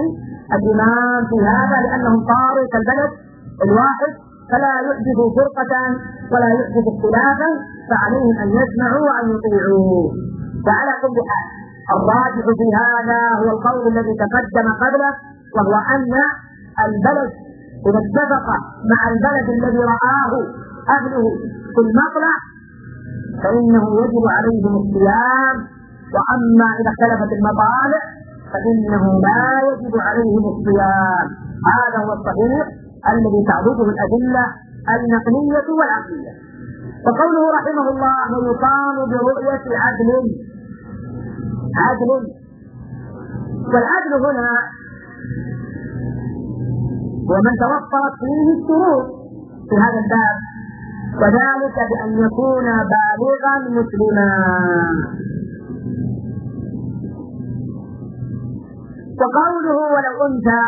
الإمام في هذا لأنهم صاروا كالبلد الواحد فلا يحدثوا فرقة ولا يحدثوا اختلافا، فعليهم أن يسمعوا وأن يطيعوا. فعلى كل حال الراجح في هذا هو القول الذي تقدم قبله، وهو أن البلد إذا اتفق مع البلد الذي رآه أهله في المطلع فإنه يجب عليهم الصيام، وأما إذا اختلفت المطالع فإنه لا يجب عليهم الصيام. هذا هو الصحيح الذي تعرضه الأدلة النقلية والعقلية. وقوله رحمه الله ويقام برؤية عدل، عدل والعدل هنا ومن توفرت فيه الشروط في هذا الباب، وذلك بأن يكون بالغا مسلما. وقوله ولو أنثى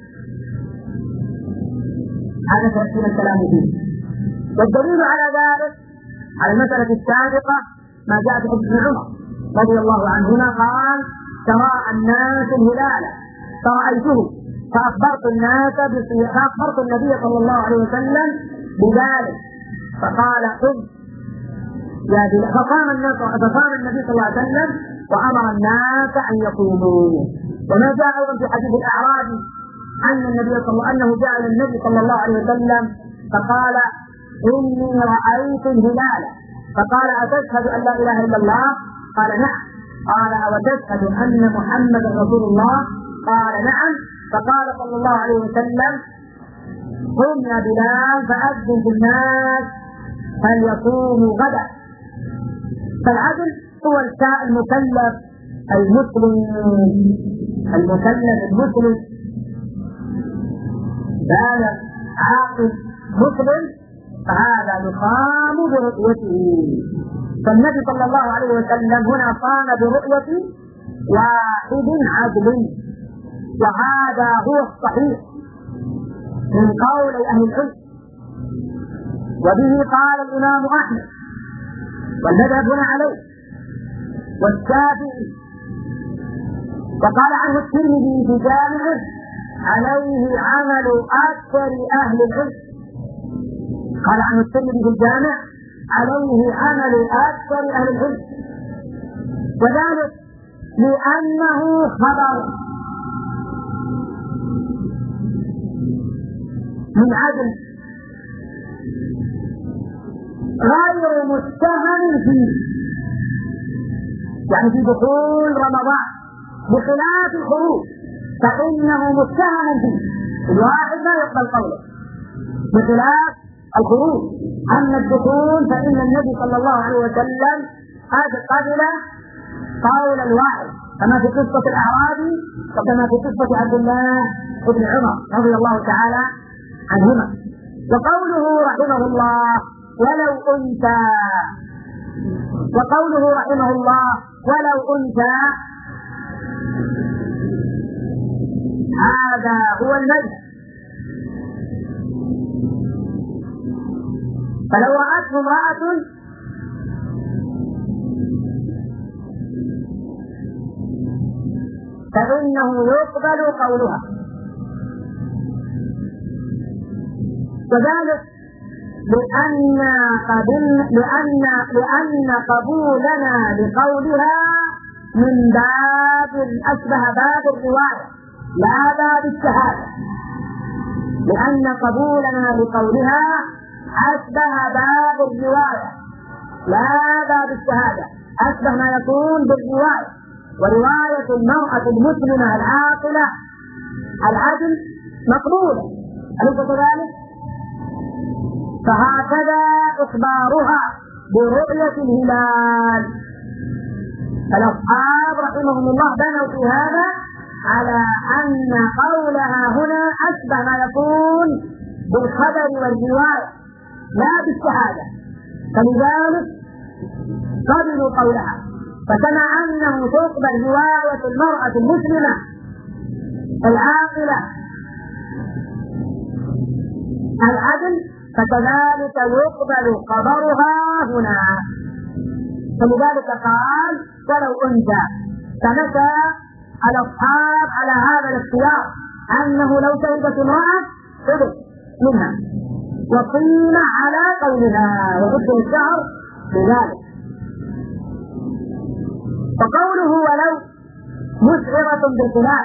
هذا تأثير الكلام فيه، والدليل على ذلك على المسألة السابقة ما جاء في ابن عمر رضي الله عنهما قال تراءى الناس الهلال فرأيته فأخبرت الناس فأخبرت النبي صلى الله عليه وسلم بذلك فقال قم يا بلال، فقام الناس فقام النبي صلى الله عليه وسلم وأمر الناس أن يقوموا. وما جاء أيضا في حديث الأعرابي أن النبي صلى الله أنه جاء إلى النبي صلى الله عليه وسلم فقال إني رأيت الهلال، فقال أتشهد أن لا إله إلا الله؟ قال نعم. قال أوتشهد أن محمدا رسول الله؟ قال نعم. فقال صلى الله عليه وسلم قم يا بلال فأذن في الناس فليصوموا غدا. فالعدل هو المكلف المسلم، المكلف المسلم بالغ عاقل مسلم، فهذا يقام برؤيته. فالنبي صلى الله عليه وسلم هنا قام برؤية واحد عدل، وهذا هو الصحيح من قول أهل العلم، وبه قال الإمام أحمد والمذهب هنا عليه والشافعي، وقال عنه الترمذي في جامعه عليه عمل أكثر أهل العلم. قال عنه الترمذي في الجامع عليه عمل أكثر أهل العلم، وذلك لأنه خبر من عدل غير متهم فيه، يعني في دخول رمضان بخلاف الخروج فإنه متهم فيه، الواحد لا يقبل قوله، بخلاف الخروج. أما الدخول فإن النبي صلى الله عليه وسلم قد قبل قول الواحد كما في قصة الأعرابي وكما في قصة عبد الله بن عمر رضي الله تعالى عنهما. وقوله رحمه الله ولو أنثى، وقوله رحمه الله ولو أنثى هذا هو المذهب. فلو رأته امرأة فإنه يقبل قولها، وذلك لأن قبل لأن لأن قبولنا لقولها من باب أشبه باب الرواية لا باب الشهادة، لأن قبولنا لقولها أشبه باب الرواية لا باب الشهادة، أشبه ما يكون بالرواية، ورواية المرأة المسلمة العاقلة العدل مقبولة، أليس كذلك؟ فهكذا إخبارها برؤية الهلال. فالأصحاب رحمهم الله بنوا في هذا على أن قولها هنا أشبه ما يكون بالخبر والرواية لا بالشهادة، فلذلك قبلوا قولها. فكما أنه تقبل رواية المرأة المسلمة العاقلة العدل فكذلك يقبل خبرها هنا. فلذلك قال ولو أنثى، فمتى الأصحاب على هذا الاختيار أنه لو شهدت امرأة حدث منها وقيل على قولها وحكم الشهر بذلك. فقوله ولو مشعرة بالخلاف،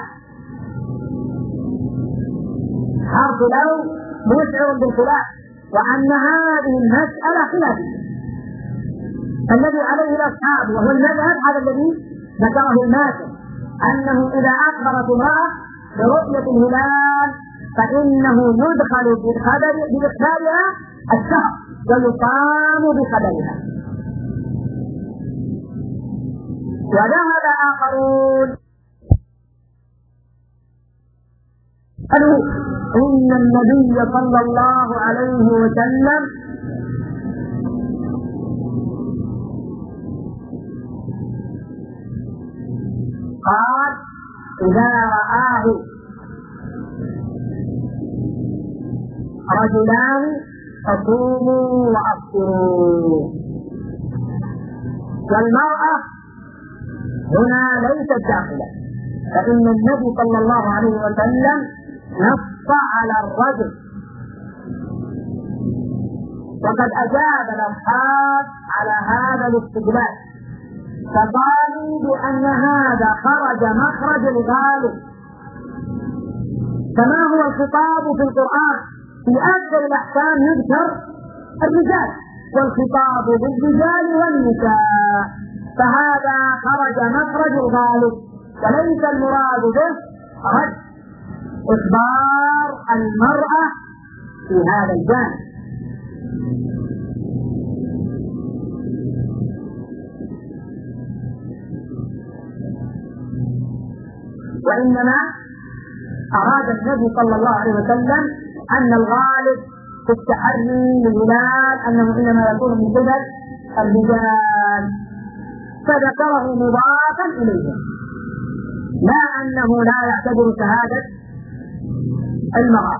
حرف لو مشعر بالخلاف، وأن هذه المسألة خلافية الذي عليه الأصحاب وهو المذهب هذا الذي ذكره الماتن، أنه إذا أخبرت امرأة برؤية الهلال فإنه يدخل بإخبارها الشهر ويقام بخبرها. وذهب آخرون قالوا إن النبي صلى الله عليه وسلم قال إذا رآه رجلان فصوموا وأفطروا. والمرأة هنا ليست داخلة، فإن النبي صلى الله عليه وسلم نص على الرجل، وقد أجاب الأصحاب على هذا الاستدلال فقالوا بأن هذا خرج مخرج الغالب، كما هو الخطاب في القرآن في أكثر الأحكام يذكر الرجال والخطاب بالرجال والنساء، فهذا خرج مخرج الغالب وليس المراد به رد إخبار المرأة في هذا الجانب. وإنما أراد النبي صلى الله عليه وسلم أن الغالب في التحري للهلال أنه إنما يكون من قبل الرجال، فذكره مضافا إليه، لا أنه لا يعتبر شهادة المرأة.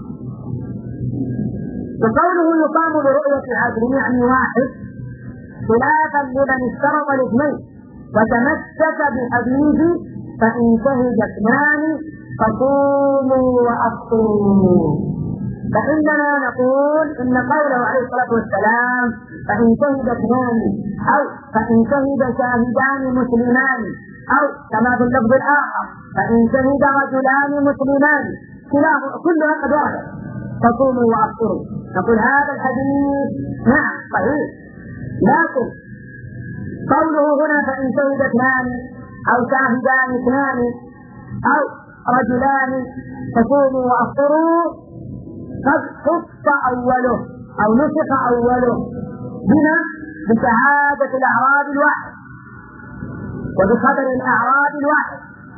وقوله يقام برؤية عدل يعني واحد، خلافا لمن اشترط الاثنين وتمسك بحديث فإن شهد اثنان فصوموا وأفطروا. فإننا نقول إن قوله عليه الصلاة والسلام فإن شهد اثنان أو فإن شهد شاهدان مسلمان أو كما في اللفظ الآخر فإن شهد رجلان مسلمان كلها قد ورد فصوموا وأفطروا. نقول هذا الحديث نعم صحيح، لكن قوله هنا فإن شهد اثنان أو شاهدان اثنان أو رجلان فصوموا وأفطروا قد خص أوله أو نسخ أوله بنا بشهادة الأعراب الواحد وبخبر الأعراب الواحد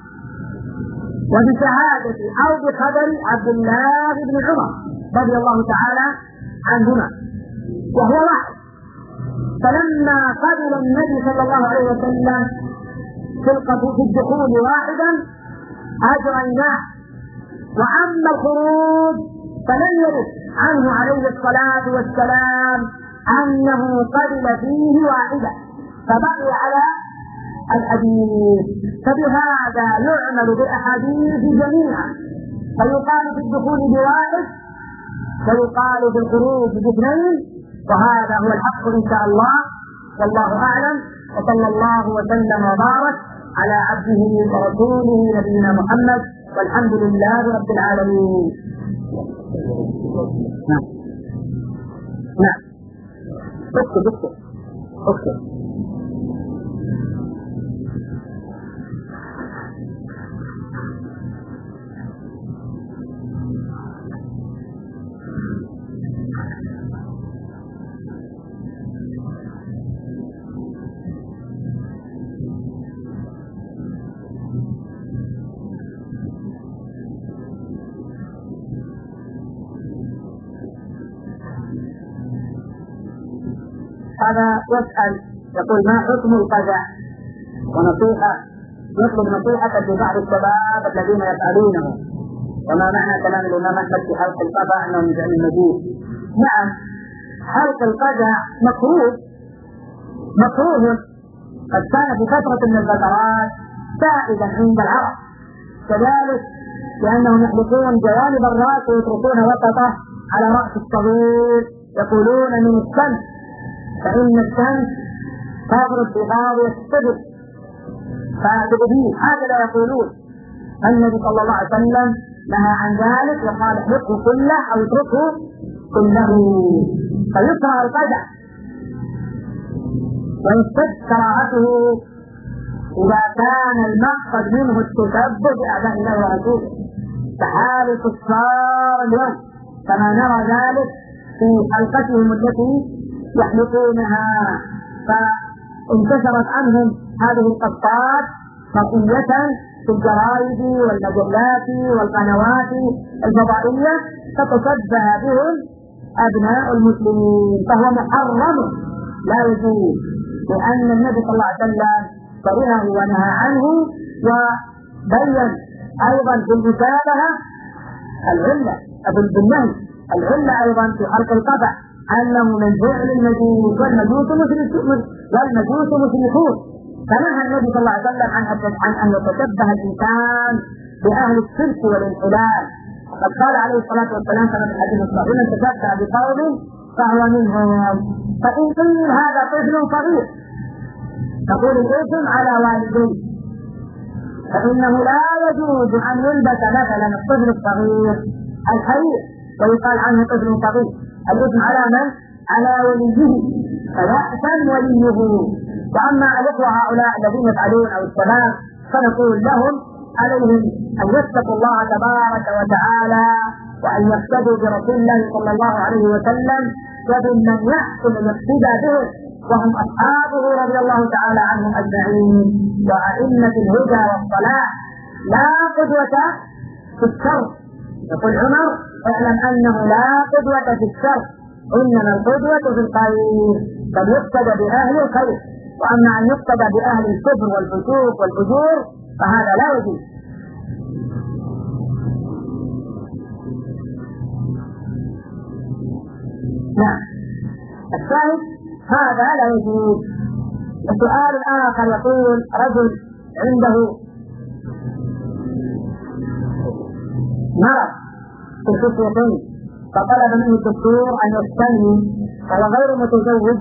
وبشهادة أو بخبر عبد الله بن عمر رضي الله تعالى عنهما وهو واحد. فلما قبل النبي صلى الله عليه وسلم في الدخول واحدا أجريناه، وأما الخروج فلم يرد عنه عليه الصلاة والسلام أنه قبل فيه واحدا فبقي على الحديث. فبهذا يعمل بالأحاديث جميعا، فيقال في الدخول بواحد ويقال في الخروج باثنين، وهذا هو الحق إن شاء الله، والله أعلم. وصلى الله وسلم وبارك على عبده ورسوله نبينا محمد، والحمد لله رب العالمين. نعم نعم اكتب اكتب اكتب هذا يسأل يقول ما حكم القزع ونصيحة يطلب نصيحة لبعض الشباب الذين يفعلونه، وما معنى كلام الإمام أحمد في حلق القزع أنه من جعل النبوة؟ نعم، حلق القزع مكروه مكروه قد كان في فترة من الفترات سائدا عند العرب، كذلك لأنهم يحلقون جوانب الرأس ويتركون وسطه على رأس الصغير، يقولون من الشمس، فإن الشمس تضرب بغاوية الصدر فتؤذيه، هكذا يقولون. النبي صلى الله عليه وسلم نهى عن ذلك وقال احلقه كله أو اتركه كله، فيكره القدع ويشتد كراهته إذا كان المقصد منه التشبه بأعداء الله ورسوله، كحال كفار اليوم كما نرى ذلك في حلقتهم التي يحلقونها، فانتشرت عنهم هذه القطات مرئية في الجرائد والمجلات والقنوات الفضائية، فتشبه بهم أبناء المسلمين، فهو محرم لا يجوز، لأن النبي صلى الله عليه وسلم كرهه ونهى عنه، وبين أيضا في المشابهة العلة بالنهي العلة أيضا في حلق القطع أنه من فعل المجوس، والمجوس والمجوس مشركون، فنهى النبي صلى الله عليه وسلم عن أن يتشبه الإنسان بأهل الشرك والانحلال. وقد قال عليه الصلاة والسلام كما في الحديث الصحيح: من تشبه بقوم فهو منهم. فإن قيل هذا طفل صغير تقول الإثم على والديه، فإنه لا يجوز أن يلبس مثلا الطفل الصغير الحرير ويقال عنه طفل صغير، الإثم على من؟ على وليه، فيأثم وليه. وأما الإخوة هؤلاء الذين يفعلون أو الشباب فنقول لهم عليهم أن يتقوا الله تبارك وتعالى وأن يقتدوا برسول الله صلى الله عليه وسلم وبمن يحسن الاقتداء به، وهم أصحابه رضي الله تعالى عنهم أجمعين وأئمة الهدى والصلاح، لا قدوة في الشر. يقول عمر: اعلم أنه لا قدوة في الشر، إنما القدوة في الخير، بل يقتدى بأهل الخير، وأما أن يقتدى بأهل الكفر والفسوق والفجور فهذا لا يجوز. نعم، الثالث هذا لا يجوز. السؤال الآخر يقول: رجل عنده مرض في الخصيتين فطلب منه الدكتور أن يستني وهو غير متزوج،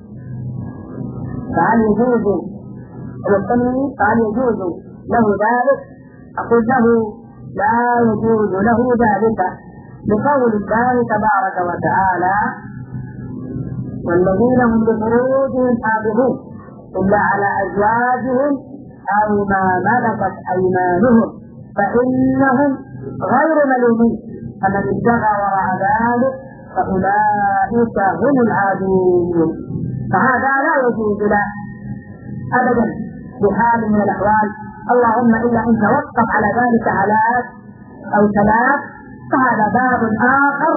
فهل يجوز يستني؟ فهل يجوز له ذلك؟ أقول له لا يجوز له ذلك لقول الله تبارك وتعالى: والذين هم لفروجهم حافظون إلا على أزواجهم أو ما ملكت أيمانهم فإنهم غير ملومين، فمن ابتغى وراء ذلك فأولئك هم العادون. فهذا لا يجوز له أبدا بحال من الأحوال، اللهم إلا أن توقف على ذلك هلاك أو ثلاث، فهذا باب آخر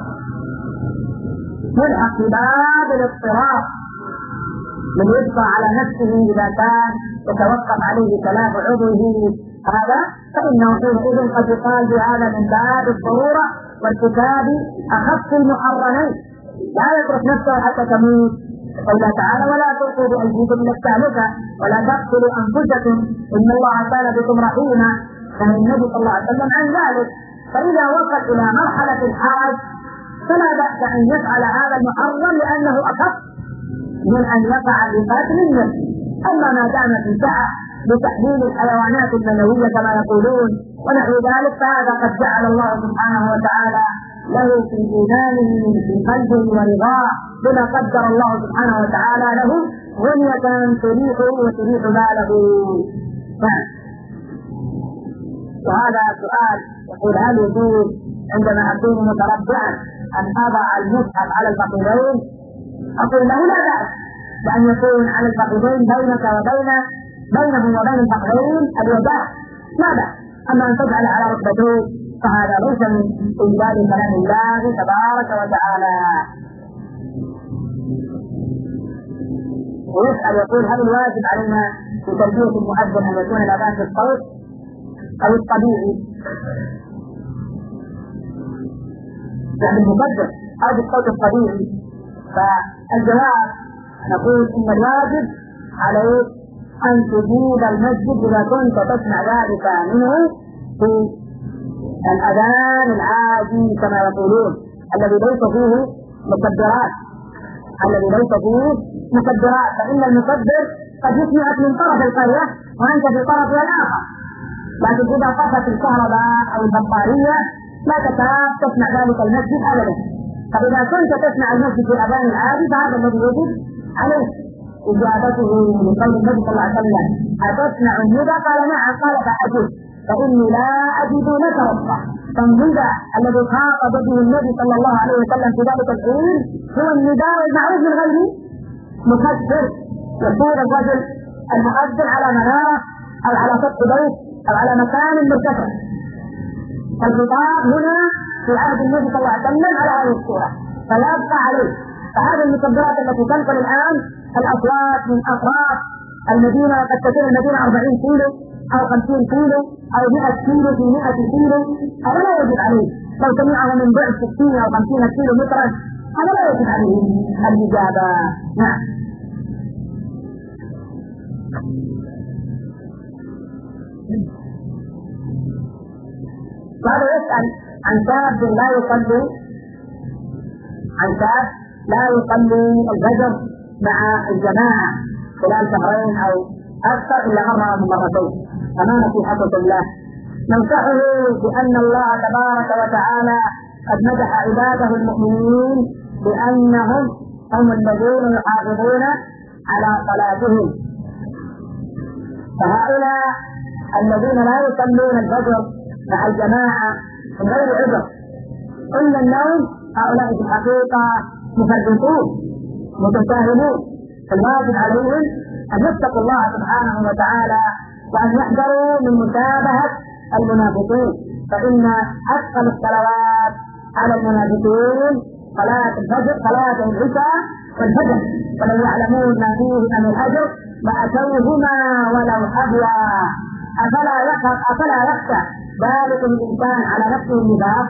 ملحق باب الاضطراب من يبقى على نفسه إذا كان يتوقف عليه تلاف عضوه هذا، فإنه حينئذ قد يقال بهذا من باب الضرورة وارتكاب أخف المحرمين، لا يترك نفسه حتى تموت. قال تعالى: ولا تلقوا بأيديكم إلى التهلكة ولا تقتلوا أنفسكم إن الله كان بكم رحيما. فنهى النبي صلى الله عليه وسلم عن ذلك، فإذا وصل إلى مرحلة الحرج فلا بأس أن يفعل هذا المحرم لأنه أخف من أن يقع بقتل النفس. أما ما دام في سعة بتحليل الحيوانات المنوية كما يقولون ونحو ذلك، فهذا قد جعل الله سبحانه وتعالى له في إيمانه في قلبه ورضاه بما قدر الله سبحانه وتعالى له غنية تريح وتريح باله. وهذا سؤال يقول: هل يجوز عندما أكون متربعا أن أضع المصحف على الفخذين؟ أقول له لا بأس بأن يكون على الفخذين بينك وبين بينه وبين الفخذين اليدان، لا بأس. أما أن تجعل على ركبتين فهذا ليس من إنزال كلام الله تبارك وتعالى. ويسأل يقول: هل الواجب علينا في تربية المؤذن أن يكون لا بأس الصوت أو الطبيعي؟ يعني المقدر أو الصوت الطبيعي؟ فالجواب نقول إن الواجب عليك أن تجيب المسجد إذا كنت تسمع ذلك منه في الأذان العادي كما يقولون الذي ليس فيه مكبرات الذي ليس فيه مكبرات فإن المكبر قد يسمعك من طرف القرية وأنت في طرفها الآخر، لكن إذا طفت الكهرباء أو البطارية لا تكاد تسمع ذلك المسجد أبدا. فإذا كنت تسمع المسجد في الأذان العادي فهذا الذي يجب عليه إجابته لقول النبي صلى الله عليه وسلم: أتسمع الندى؟ قال نعم. قال فأجب فإني لا أجد لك ربه. فالندى الذي خاطب به النبي صلى الله عليه وسلم في ذلك الحين هو النداء المعروف من غير مكبر، يكون الرجل المؤذن على منارة أو على سطح بيت أو على مكان مرتفع. فالخطاب هنا في عهد النبي صلى الله عليه وسلم على هذه الصورة فلا يبقى عليه. فهذه المكبرات التي تنقل الآن الأصوات من أطراف المدينة، قد تكون المدينة أربعين كيلو أو خمسين كيلو أو مئة كيلو في مئة كيلو، هذا لا يجب عليه. لو سمعه من بعد ستين أو خمسين كيلو مترا هذا لا يجب عليه الإجابة. نعم. هذا يسأل عن شاب لا يصلي عن شاب لا يصلي الفجر مع الجماعة خلال شهرين أو أكثر إلا مرة أو مرتين، فما نصيحتك له؟ ننصحه بأن الله تبارك وتعالى قد مدح عباده المؤمنين بأنهم هم الذين يحافظون على صلاتهم، فهؤلاء الذين لا يصلون الفجر مع الجماعة من غير عذر إلا النوم هؤلاء في الحقيقة مفرطون متساهلون. فالواجب عليهم أن يتقوا الله سبحانه وتعالى وأن يحذروا من مشابهة المنافقين، فإن أثقل الصلوات على المنافقين صلاة الفجر صلاة العشاء والفجر، ولو يعلمون ما فيه من الأجر لأتوهما ولو حبوا. أفلا يخشى أفلا يخشى ذلك الإنسان على نفسه النفاق؟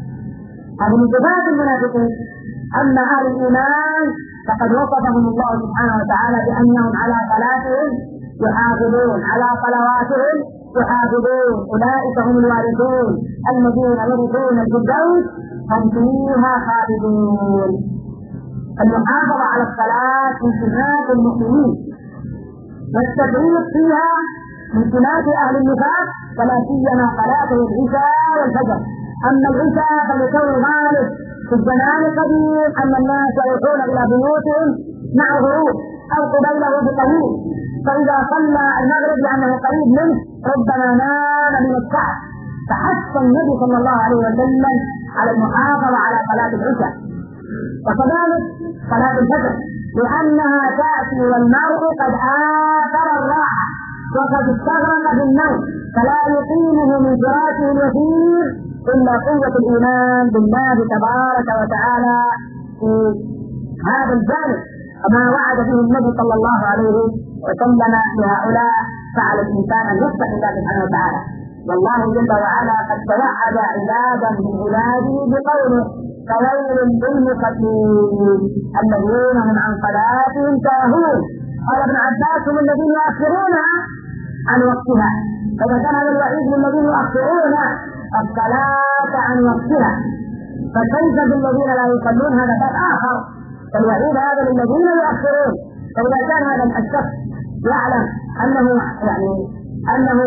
هذه من صفات المنافقين. أما أهل الإيمان فقد وصفهم الله سبحانه وتعالى بأنهم على صلاتهم يحافظون، على صلواتهم يحافظون، أولئك هم الوارثون الذين يرثون الفردوس هم فيها خالدون. المحافظة على الصلاة من صفات المؤمنين، والتفريط فيها من صفات أهل النفاق، ولا سيما صلاة العشاء والفجر. أما العشاء فلكون غالب في الزمان القديم أن الناس يروحون إلى بيوتهم مع غروب أو قبيله بقليل، فإذا صلى المغرب لأنه قريب منه ربما نام من الساعة، فحث النبي صلى الله عليه وسلم على المحافظة على صلاة العشاء. وكذلك صلاة الفجر لأنها تأتي والمرء قد آثر الراحة وقد استغرق بالنوم، فلا يقيمه من فراشه اليسير إلا قوة الإيمان بالله تبارك وتعالى في هذا الجانب، وما وعد به النبي صلى الله عليه وسلم لهؤلاء. فعلى الإنسان أن يصدق الله سبحانه وتعالى، والله جل وعلا قد توعد عبادا من عباده بقوله: فويل للمصلين الذين هم عن صلاتهم ساهون. قال ابن عباس: هم الذين يؤخرونها عن وقتها. فإذا كان هذا الوعيد للذين يؤخرون الصلاة عن وقتها، فكيف بالذين لا يصلون؟ هذا باب آخر. فالوعيد هذا للذين يؤخرون. فإذا كان هذا الشخص يعلم أنه يعني أنه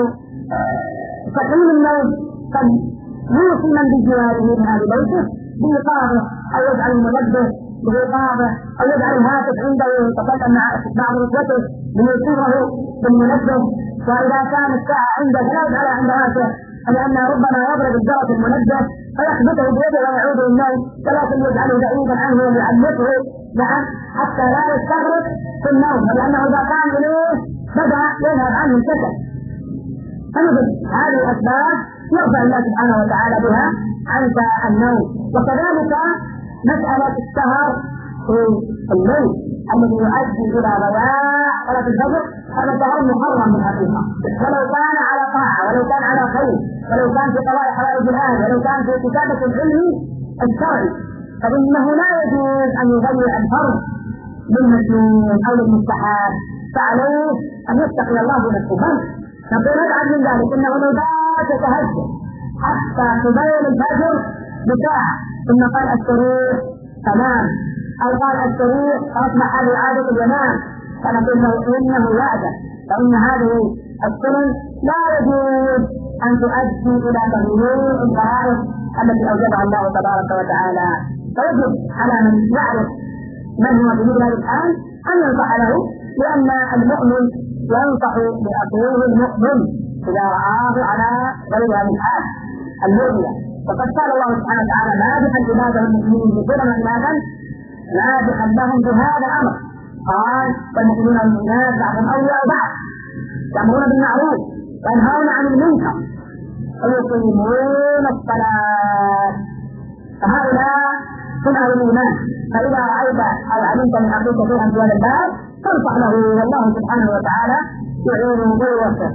ثقيل النوم قد يوصي من بجواره من هذا بيته بإيقاظه، أو يجعل المنبه بإيقاظه، أو يجعل الهاتف عنده يتكلم مع بعض رفقته ليوصله بالمنبه. وإذا كان الساعة عنده فلا يجعلها عند راسه، لأنه ربما يضرب الجرس المنبه فيحبطه بيده ويعود النوم، ولكن يجعله بعيدا عنه ويعلقه نعم حتى لا يستغرق في النوم، لأنه إذا كان إليه بدأ يذهب عنه الكسل. فمثل هذه الأسباب يرفع الله سبحانه وتعالى بها عنك النوم. وكذلك مسألة السهر في الليل الذي يؤدي إلى ضياع صلاة الفجر، هذا سهر محرم بالحقيقة، ولو كان على طاعة، ولو كان على خير، ولو كان في قضاء حوائج الأهل، ولو كان في كتابة العلم الشرعي، فإنه لا يجوز أن يضيع الفرض للمسنون أو للمستحاب، فعليه أن يتقي الله بنفسه. نقول ابعد من ذلك، إنه لو بات يتهجد حتى قبيل الفجر بساعة، ثم قال الشروق تمام، أو قال الشروق فأصبح هذه عادة اليمام، فنقول له إنه يعجب، فإن هذه السنن لا يجوز أن تؤدي إلى تغيير الفرائض التي أوجبها الله تبارك وتعالى. فيجب على من يعرف من هو في مثل هذا الحال أن ينصح له، لأن المؤمن ينصح بأخيه المؤمن إذا رآه على غير هذه الحال المؤمنة. وقد قال الله سبحانه وتعالى مادحا عباده المؤمنين بكل عبادا مادحا لهم بهذا الأمر، قال والمؤمنون والمؤمنات بعضهم أولياء بعض يأمرون بالمعروف وينهون عن المنكر ويقيمون الصلاة، فهؤلاء هم أهل الإيمان. فإذا رأيت أو علمت من أخيك شيئا في هذا الباب تنصح له، والله سبحانه وتعالى يعينه ويوفقه.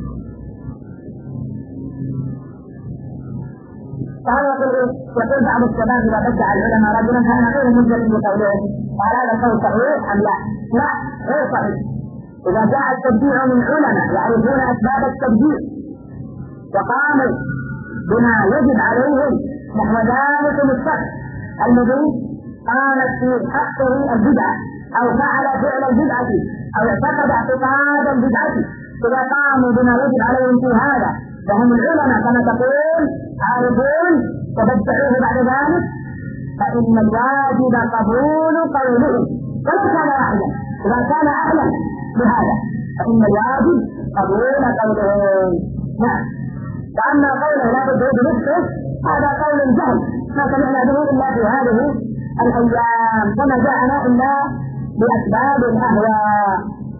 قال يقول بعض الشباب إذا بدع العلماء رجلا فأنا غير ملزم بقولهم، قال هذا القول صحيح أم لا؟ لا غير صحيح. إذا جاء التبديع من علماء يعرفون أسباب التبديع وقاموا بما يجب عليهم نحو ذلك الشخص الذي قامت في حقه البدعة أو فعل فعل البدعة أو اعتقد اعتقاد البدعة، إذا قاموا بما يجب عليهم في هذا فهم العلماء كما تقول عارفون وبدعوه بعد ذلك، فإن الواجب قبول قولهم ولو كان واحدا. إذا كان أهلا بهذا فإن الواجب قبول قولهم. نعم. فأما قوله لا تدعو بنفسه هذا قول جهل ما سمعنا به إلا في هذه الأيام، وما جاءنا إلا بأسباب الأهواء.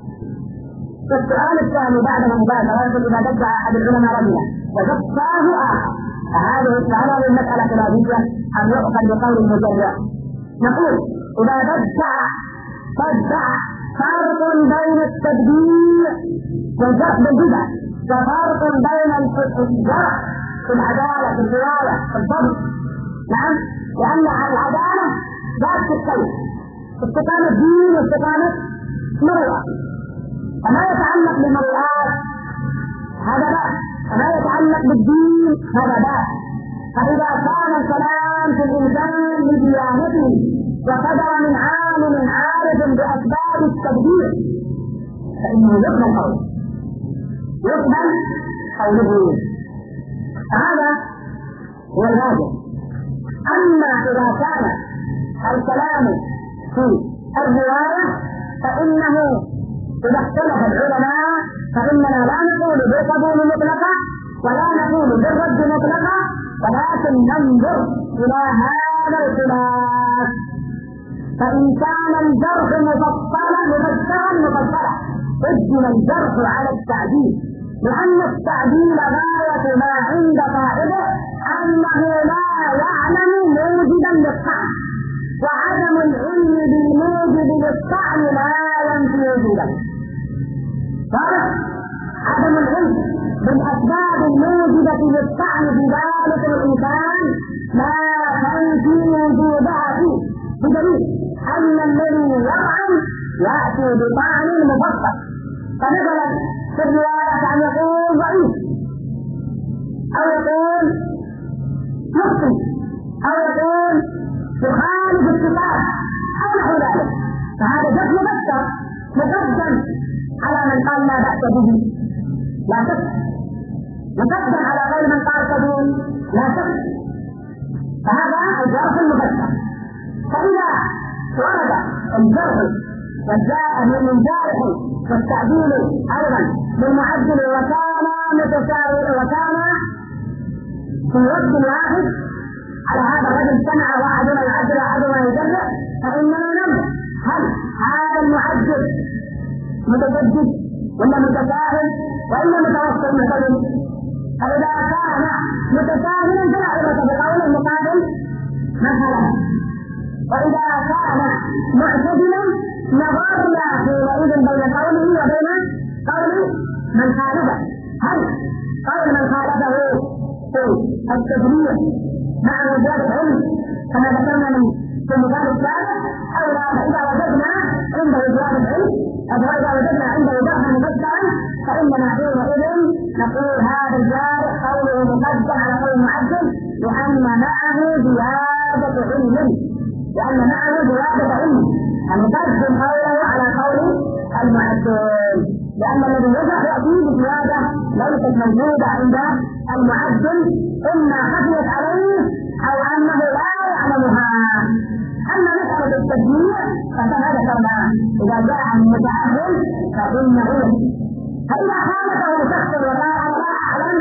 السؤال الثاني بعد مباشرة إذا بدع أحد العلماء رجلا وزكاه آخر، فهذه هذه المسألة خلافية أن يؤخذ بقول المجرد. نقول إذا بدع بدع فرق بين التبديع والجرح بالبدع، وفرق بين الجرح في العدالة في الرواية في الضبط. نعم، لأن العدالة ذات الشيء استقامة الدين واستقامة مروءة، فما يتعلق بالمروءات هذا باب، فما يتعلق بالدين هذا باب. فإذا كان الكلام في الإنسان بديانته وقدر من عالم عارف بأسباب التبديع فإنه يقبل قوله يقبل قوله هذا هو الواجب. أما إذا كان الكلام في الرواية فإنه إذا اختلف العلماء فإننا لا نقول بالقبول مطلقا ولا نقول بالرد مطلقا، ولكن ننظر إلى هذا الخلاف. فإن كان الجرح مفصلا مفسرا مفسرا قدم الجرح على التعديل، لأن التعديل غاية ما عند قائله أنه لا يعلم موجبا للطعن، وعدم العلم بالموجب للطعن لا ينفي وجوده. عدم العلم بالأسباب الموجبة للطعن في ذلك الإنسان لا تنفي وجودها فيه، بدليل أن الذي يطعن يأتي بطعن مفصل. فمثلا في الرواية أن يقول ضعيف أو يقول يخطئ أو يقول يخالف الصفات أو نحو ذلك، فهذا جد مفسر مقدم على من قال لا بأس به لا شك، مقدم على غير من قال قبول لا شك، فهذا الجرح المفسر. فإذا ورد الجرح وجاء من جارح والتعديل أيضا بالمعدل وكان متساوي وكان في وقت واحد على هذا الرجل سمع وعدنا العدل وعدنا يجرح، فإننا ننظر هل هذا المعدل متجدد ولا متساهل ولا متوسط مثلا. فإذا كان متساهلا فلا عبرة بقول المقابل مثلا، وإذا كان معتدلا نظرنا حينئذ بين قوله وبين قول من خالفه، هل قول من خالفه في التبرير مع وجود العلم كما ذكرنا من في المثال السابق، أو لا؟ فإذا وجدنا عنده وجود العلم أو إذا وجدنا عنده جرحا مفسرا فإننا حينئذ نقول هذا الجارح قوله مقدم على قول المعدل لأن معه زيادة علم، لأن معه زيادة علم، نقدم قوله على قول المعدل، لأن الذي يجب يأتيه بزيادة ليست موجودة عند المعدل، إما خفيت عليه أو أنه لا يعلمها. أما مسألة التجميع فكما ذكرنا إذا جاء المتعهد فإنه، فإذا خالفه شخص وقال أنا لا أعلم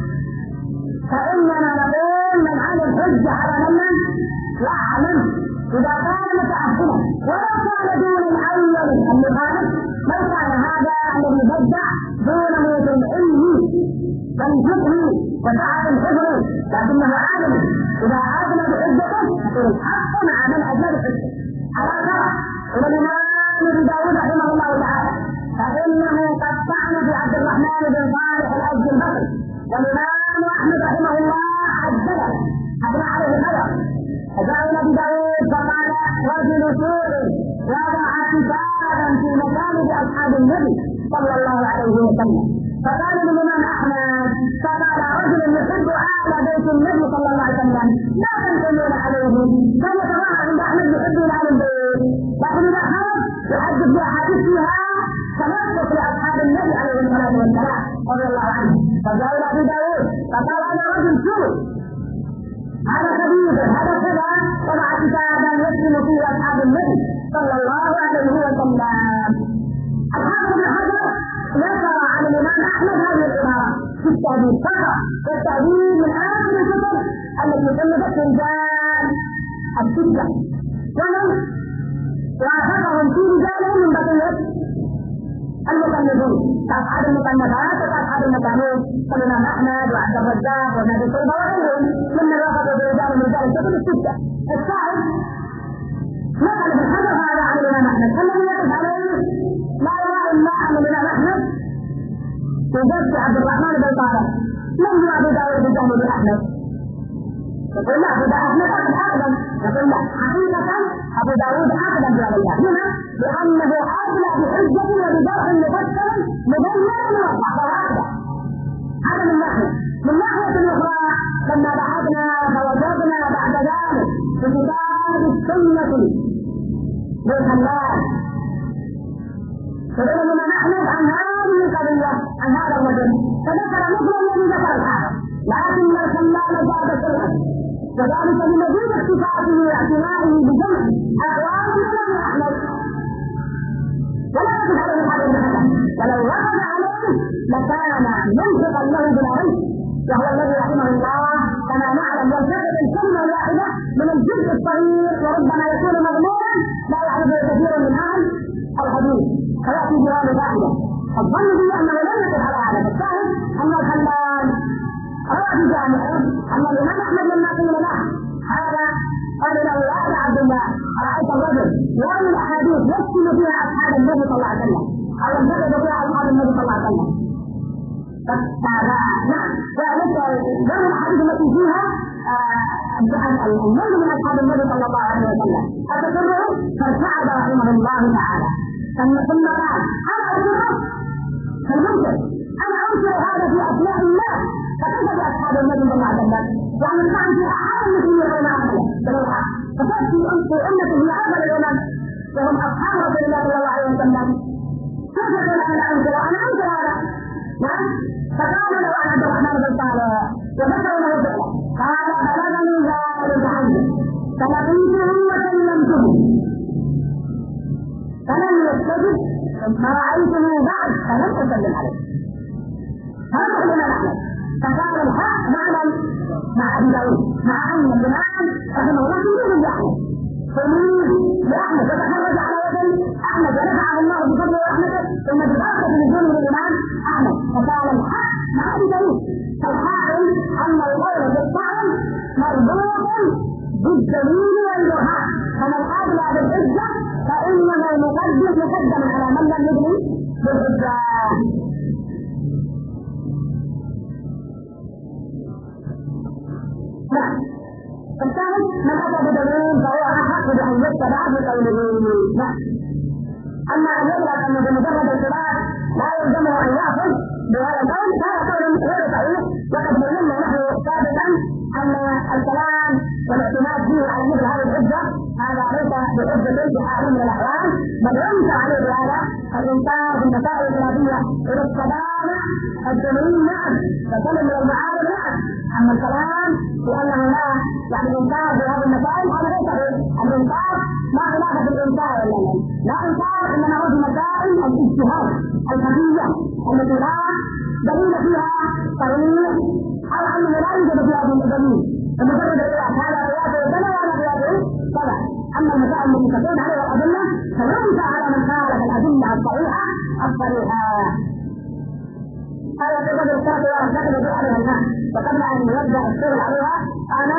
فإننا نقول من علم الحجة على من لا أعلم. إذا كان متعهدا ولو كان دون الأول المخالف، لو كان هذا الذي بدع دون موت العلم والفقه وسعة الحفظ لكنه عالم، إذا عادنا بحجته نقول الحق مع من أجل الحجة. على ترى إلى الإمام أبي داود رحمه الله تعالى فإنه قد طعن في عبد الرحمن بن صالح الأزدي البصري، والإمام أحمد رحمه الله عدله أثنى عليه الخير، فجاء إلى أبي داود فقال رجل سوء وضع كتابا في مكانه أصحاب النبي صلى الله عليه وسلم، فقال الإمام أحمد فقال رجل يحب أهل بيت النبي صلى الله عليه وسلم لا تنزلون عليه، كان تراها عند أحمد يحب أهل البيت، لكن إذا خرج يحدث بأحاديث فيها تنقص لأصحاب النبي عليه الصلاة والسلام رضي الله عنه. فجاء إلى أبي داود فقال أنا رجل سوء، هذا كبير، هذا كذا، وضع كتابا يسلم فيه أصحاب النبي صلى الله عليه وسلم. الحافظ بن حجر ذكر عن الإمام أحمد هذه العبارة في التأديب فقط، والتأديب من آخر الكتب التي سمت رجال الستة، ومن وافقهم في رجالهم من بقية المصنفين كأصحاب المصنفات وكأصحاب المكانين كالإمام أحمد وعبد الرزاق وابن أبي شيبة وغيرهم ممن وافقوا برجال من رجال الكتب الستة. الشاهد نقل ابن حجر هذا عن الإمام أحمد، فالذي يقف عليه لا يرى إلا أن الإمام أحمد وجدت عبد الرحمن بن صالح لم يعد داود بجهل بأحمد، يقول لا أبو داود أقدم، يقول لا حقيقة أبو داود أقدم بهذا الله، لما؟ لأنه أولى بحجة وبدرع مفصل مبين موضح وأقدم. هذا من ناحية. من ناحية أخرى لما بحثنا فوجدنا بعد ذلك في كتاب السنة للخلال فبينما نحمد عن هذه القضية عن هذا الرجل فذكر مثل الذي ذكر الحافظ، لكن الخلال جاب شيئا، وذلك لمزيد اختصاصه واعتنائه بجمع أقوال الإمام أحمد، ولا يقف عليه هذا المثل، ولو وقف عليه لكان منطقا له بلا ريب، وهو الذي رحمه الله كما نعلم يلتقط الكلمة الواحدة من الجزء الصغير وربما يكون مضمونا لا يعرفه كثير من أهل الحديث فيأتي بهذا واحدة. الظن بي أنه لم يقف على هذا، الشاهد أن الخلال روى في جامعه أن الإمام أحمد لما قيل له هذا قال له يا أبا عبد الله أرأيت الرجل يروي الأحاديث يسكن فيها أصحاب النبي صلى الله عليه وسلم أو ينتقد فيها أصحاب النبي صلى الله عليه وسلم، فهذا نعم ذلك ضمن الأحاديث التي فيها النبي من أصحاب النبي صلى الله عليه وسلم فتسره فارتعد رحمه الله تعالى ثم ثم قال أنا أنكر فالمنكر أنا أنكر هذا في أسماء الله فكيف بأصحاب النبي صلى الله عليه وسلم؟ يعني الآن في أحد المسلمين غير أحمد بالحق، فكيف في أمته هي أفضل الأمم وهم أصحاب رسول الله صلى الله عليه وسلم، كيف يقول أنا أنكر؟ أنا أنكر هذا، نعم. فقال له عبد الرحمن بن صالح وذكر له فعلا قال بلغني ذلك عنه فلقيته وكلمته فلم يستجب ثم رأيته بعد فلم أسلم عليه. هذا هو الإمام أحمد. فقال الحق معنى مع أبي داود مع أن الإمام رحمه الله تلميذ لأحمد تلميذ لأحمد فتخرج على يد أحمد ونفعه الله بفضل رحمته ثم بالآخر بنزول من الإمام أحمد. فقال الحق مع أبي داود. فالحاكم أن القول بالطعن مربوط بالدليل والبرهان، فمن أدلى بالحجة فإنه مقدم مقدم على من لم يدري بالحجة. نعم. الثالث من أتى بدليل فهو أحق بأن يتبع بقوله. نعم. أما أن يدرك أن بمجرد الخلاف لا يلزمه أن يأخذ بهذا القول فهذا قول غير صحيح، وقد بينا نحن سابقا بل ينكر عليه بهذا الانكار في المسائل الخلافيه الى التبانع الدليل نعم وسلم الى المعارض نعم. اما الكلام بانه لا يعني الانكار في هذه المسائل هذا ليس الانكار ما خلاف في الانكار ولا لا لا انكار انما هو في مسائل الاجتهاد الخفيه التي لا دليل فيها صريح او انه لا يوجد فيها دليل فمجرد القياس هذا قياسه كذا وهذا قياسه كذا. اما المسائل التي تكون عليها الادله فينكر على من خالف الادله الصحيحه الصريحه. هذا تجد الكتاب يعتقد عليها الناس وقبل ان يبدا الشغل عليها انا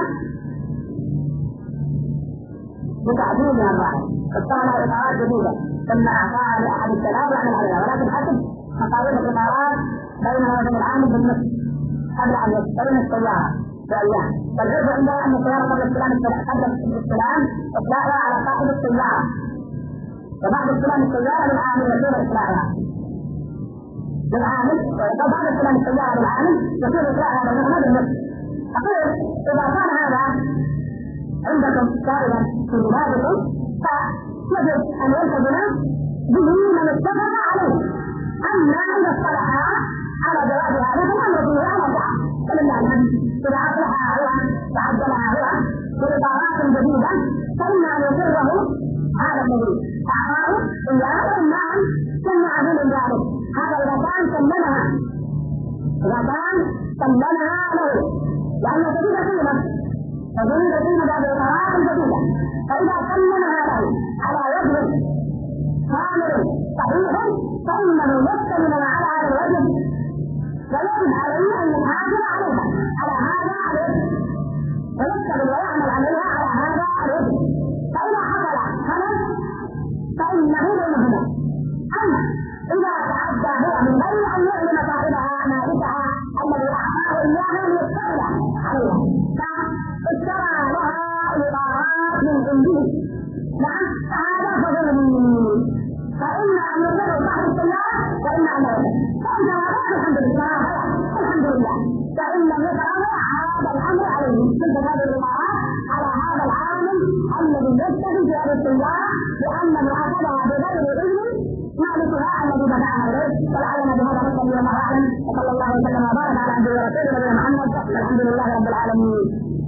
بتعديل من الراحل اختار اطارات جديده ثم اعطاها لاحد الثلاث يعمل عليها ولكن حسب مقاومه الاطارات بينها وبين العامل بالنصف قبل ان يستلم السياره بايام. فالعرف عندنا ان السياره قبل استلام قبل الاستلام اطلاقها على صاحب السياره وبعد استلام السياره للعامل يصير اطلاقها للعامل وبعد استلام السياره للعامل يصير اطلاقها بينهما بالنصف. اقول اذا كان هذا عندكم سائلا في بلادكم فيجب ان يلتزم به من اتفق عليه. اما اذا اصطلح على جواب هذا فالامر فيه على بعض فلله الحمد. اذا اصلحها هو وعدلها هو باطارات جديده فاما ان يقره هذا الذي اعطاه اياه واما ان يمنعه من ذلك. هذا اذا كان سلمها اذا كان سلمها له لان جديده قيمه فجديده قيمه بعد اطارات جديده فاذا سلمها له على وجه كامل صحيح فانه يستلم على هذا الوجه ويجب عليه ان يحافظ عليها على هذا الوجه ويستلم ويعمل عليها على هذا الوجه. فاذا حصل خلل فانه بينهما. اما اذا تعدى هو من غير ان يعلم صاحبها مالكها الذي اعطاه اياها ليستولى عليها فاشترى لها اطارات من عنده نعم هذا فضل فإما أن يضر صاحب السيارة وإما أن يضر فإذا هذا الحمد لله الحمد لله فإن لم يتراجع هذا الأمر عليه تلك هذه الإطارات على هذا العامل الذي يشتري في هذه السيارة لأنه أخذها بغير إذن مالكها الذي دفعها إليه. ولعلنا بهذا نسأل الله أعلم وصلى الله وسلم وبارك على عبده ورسوله نبينا محمد والحمد لله رب العالمين.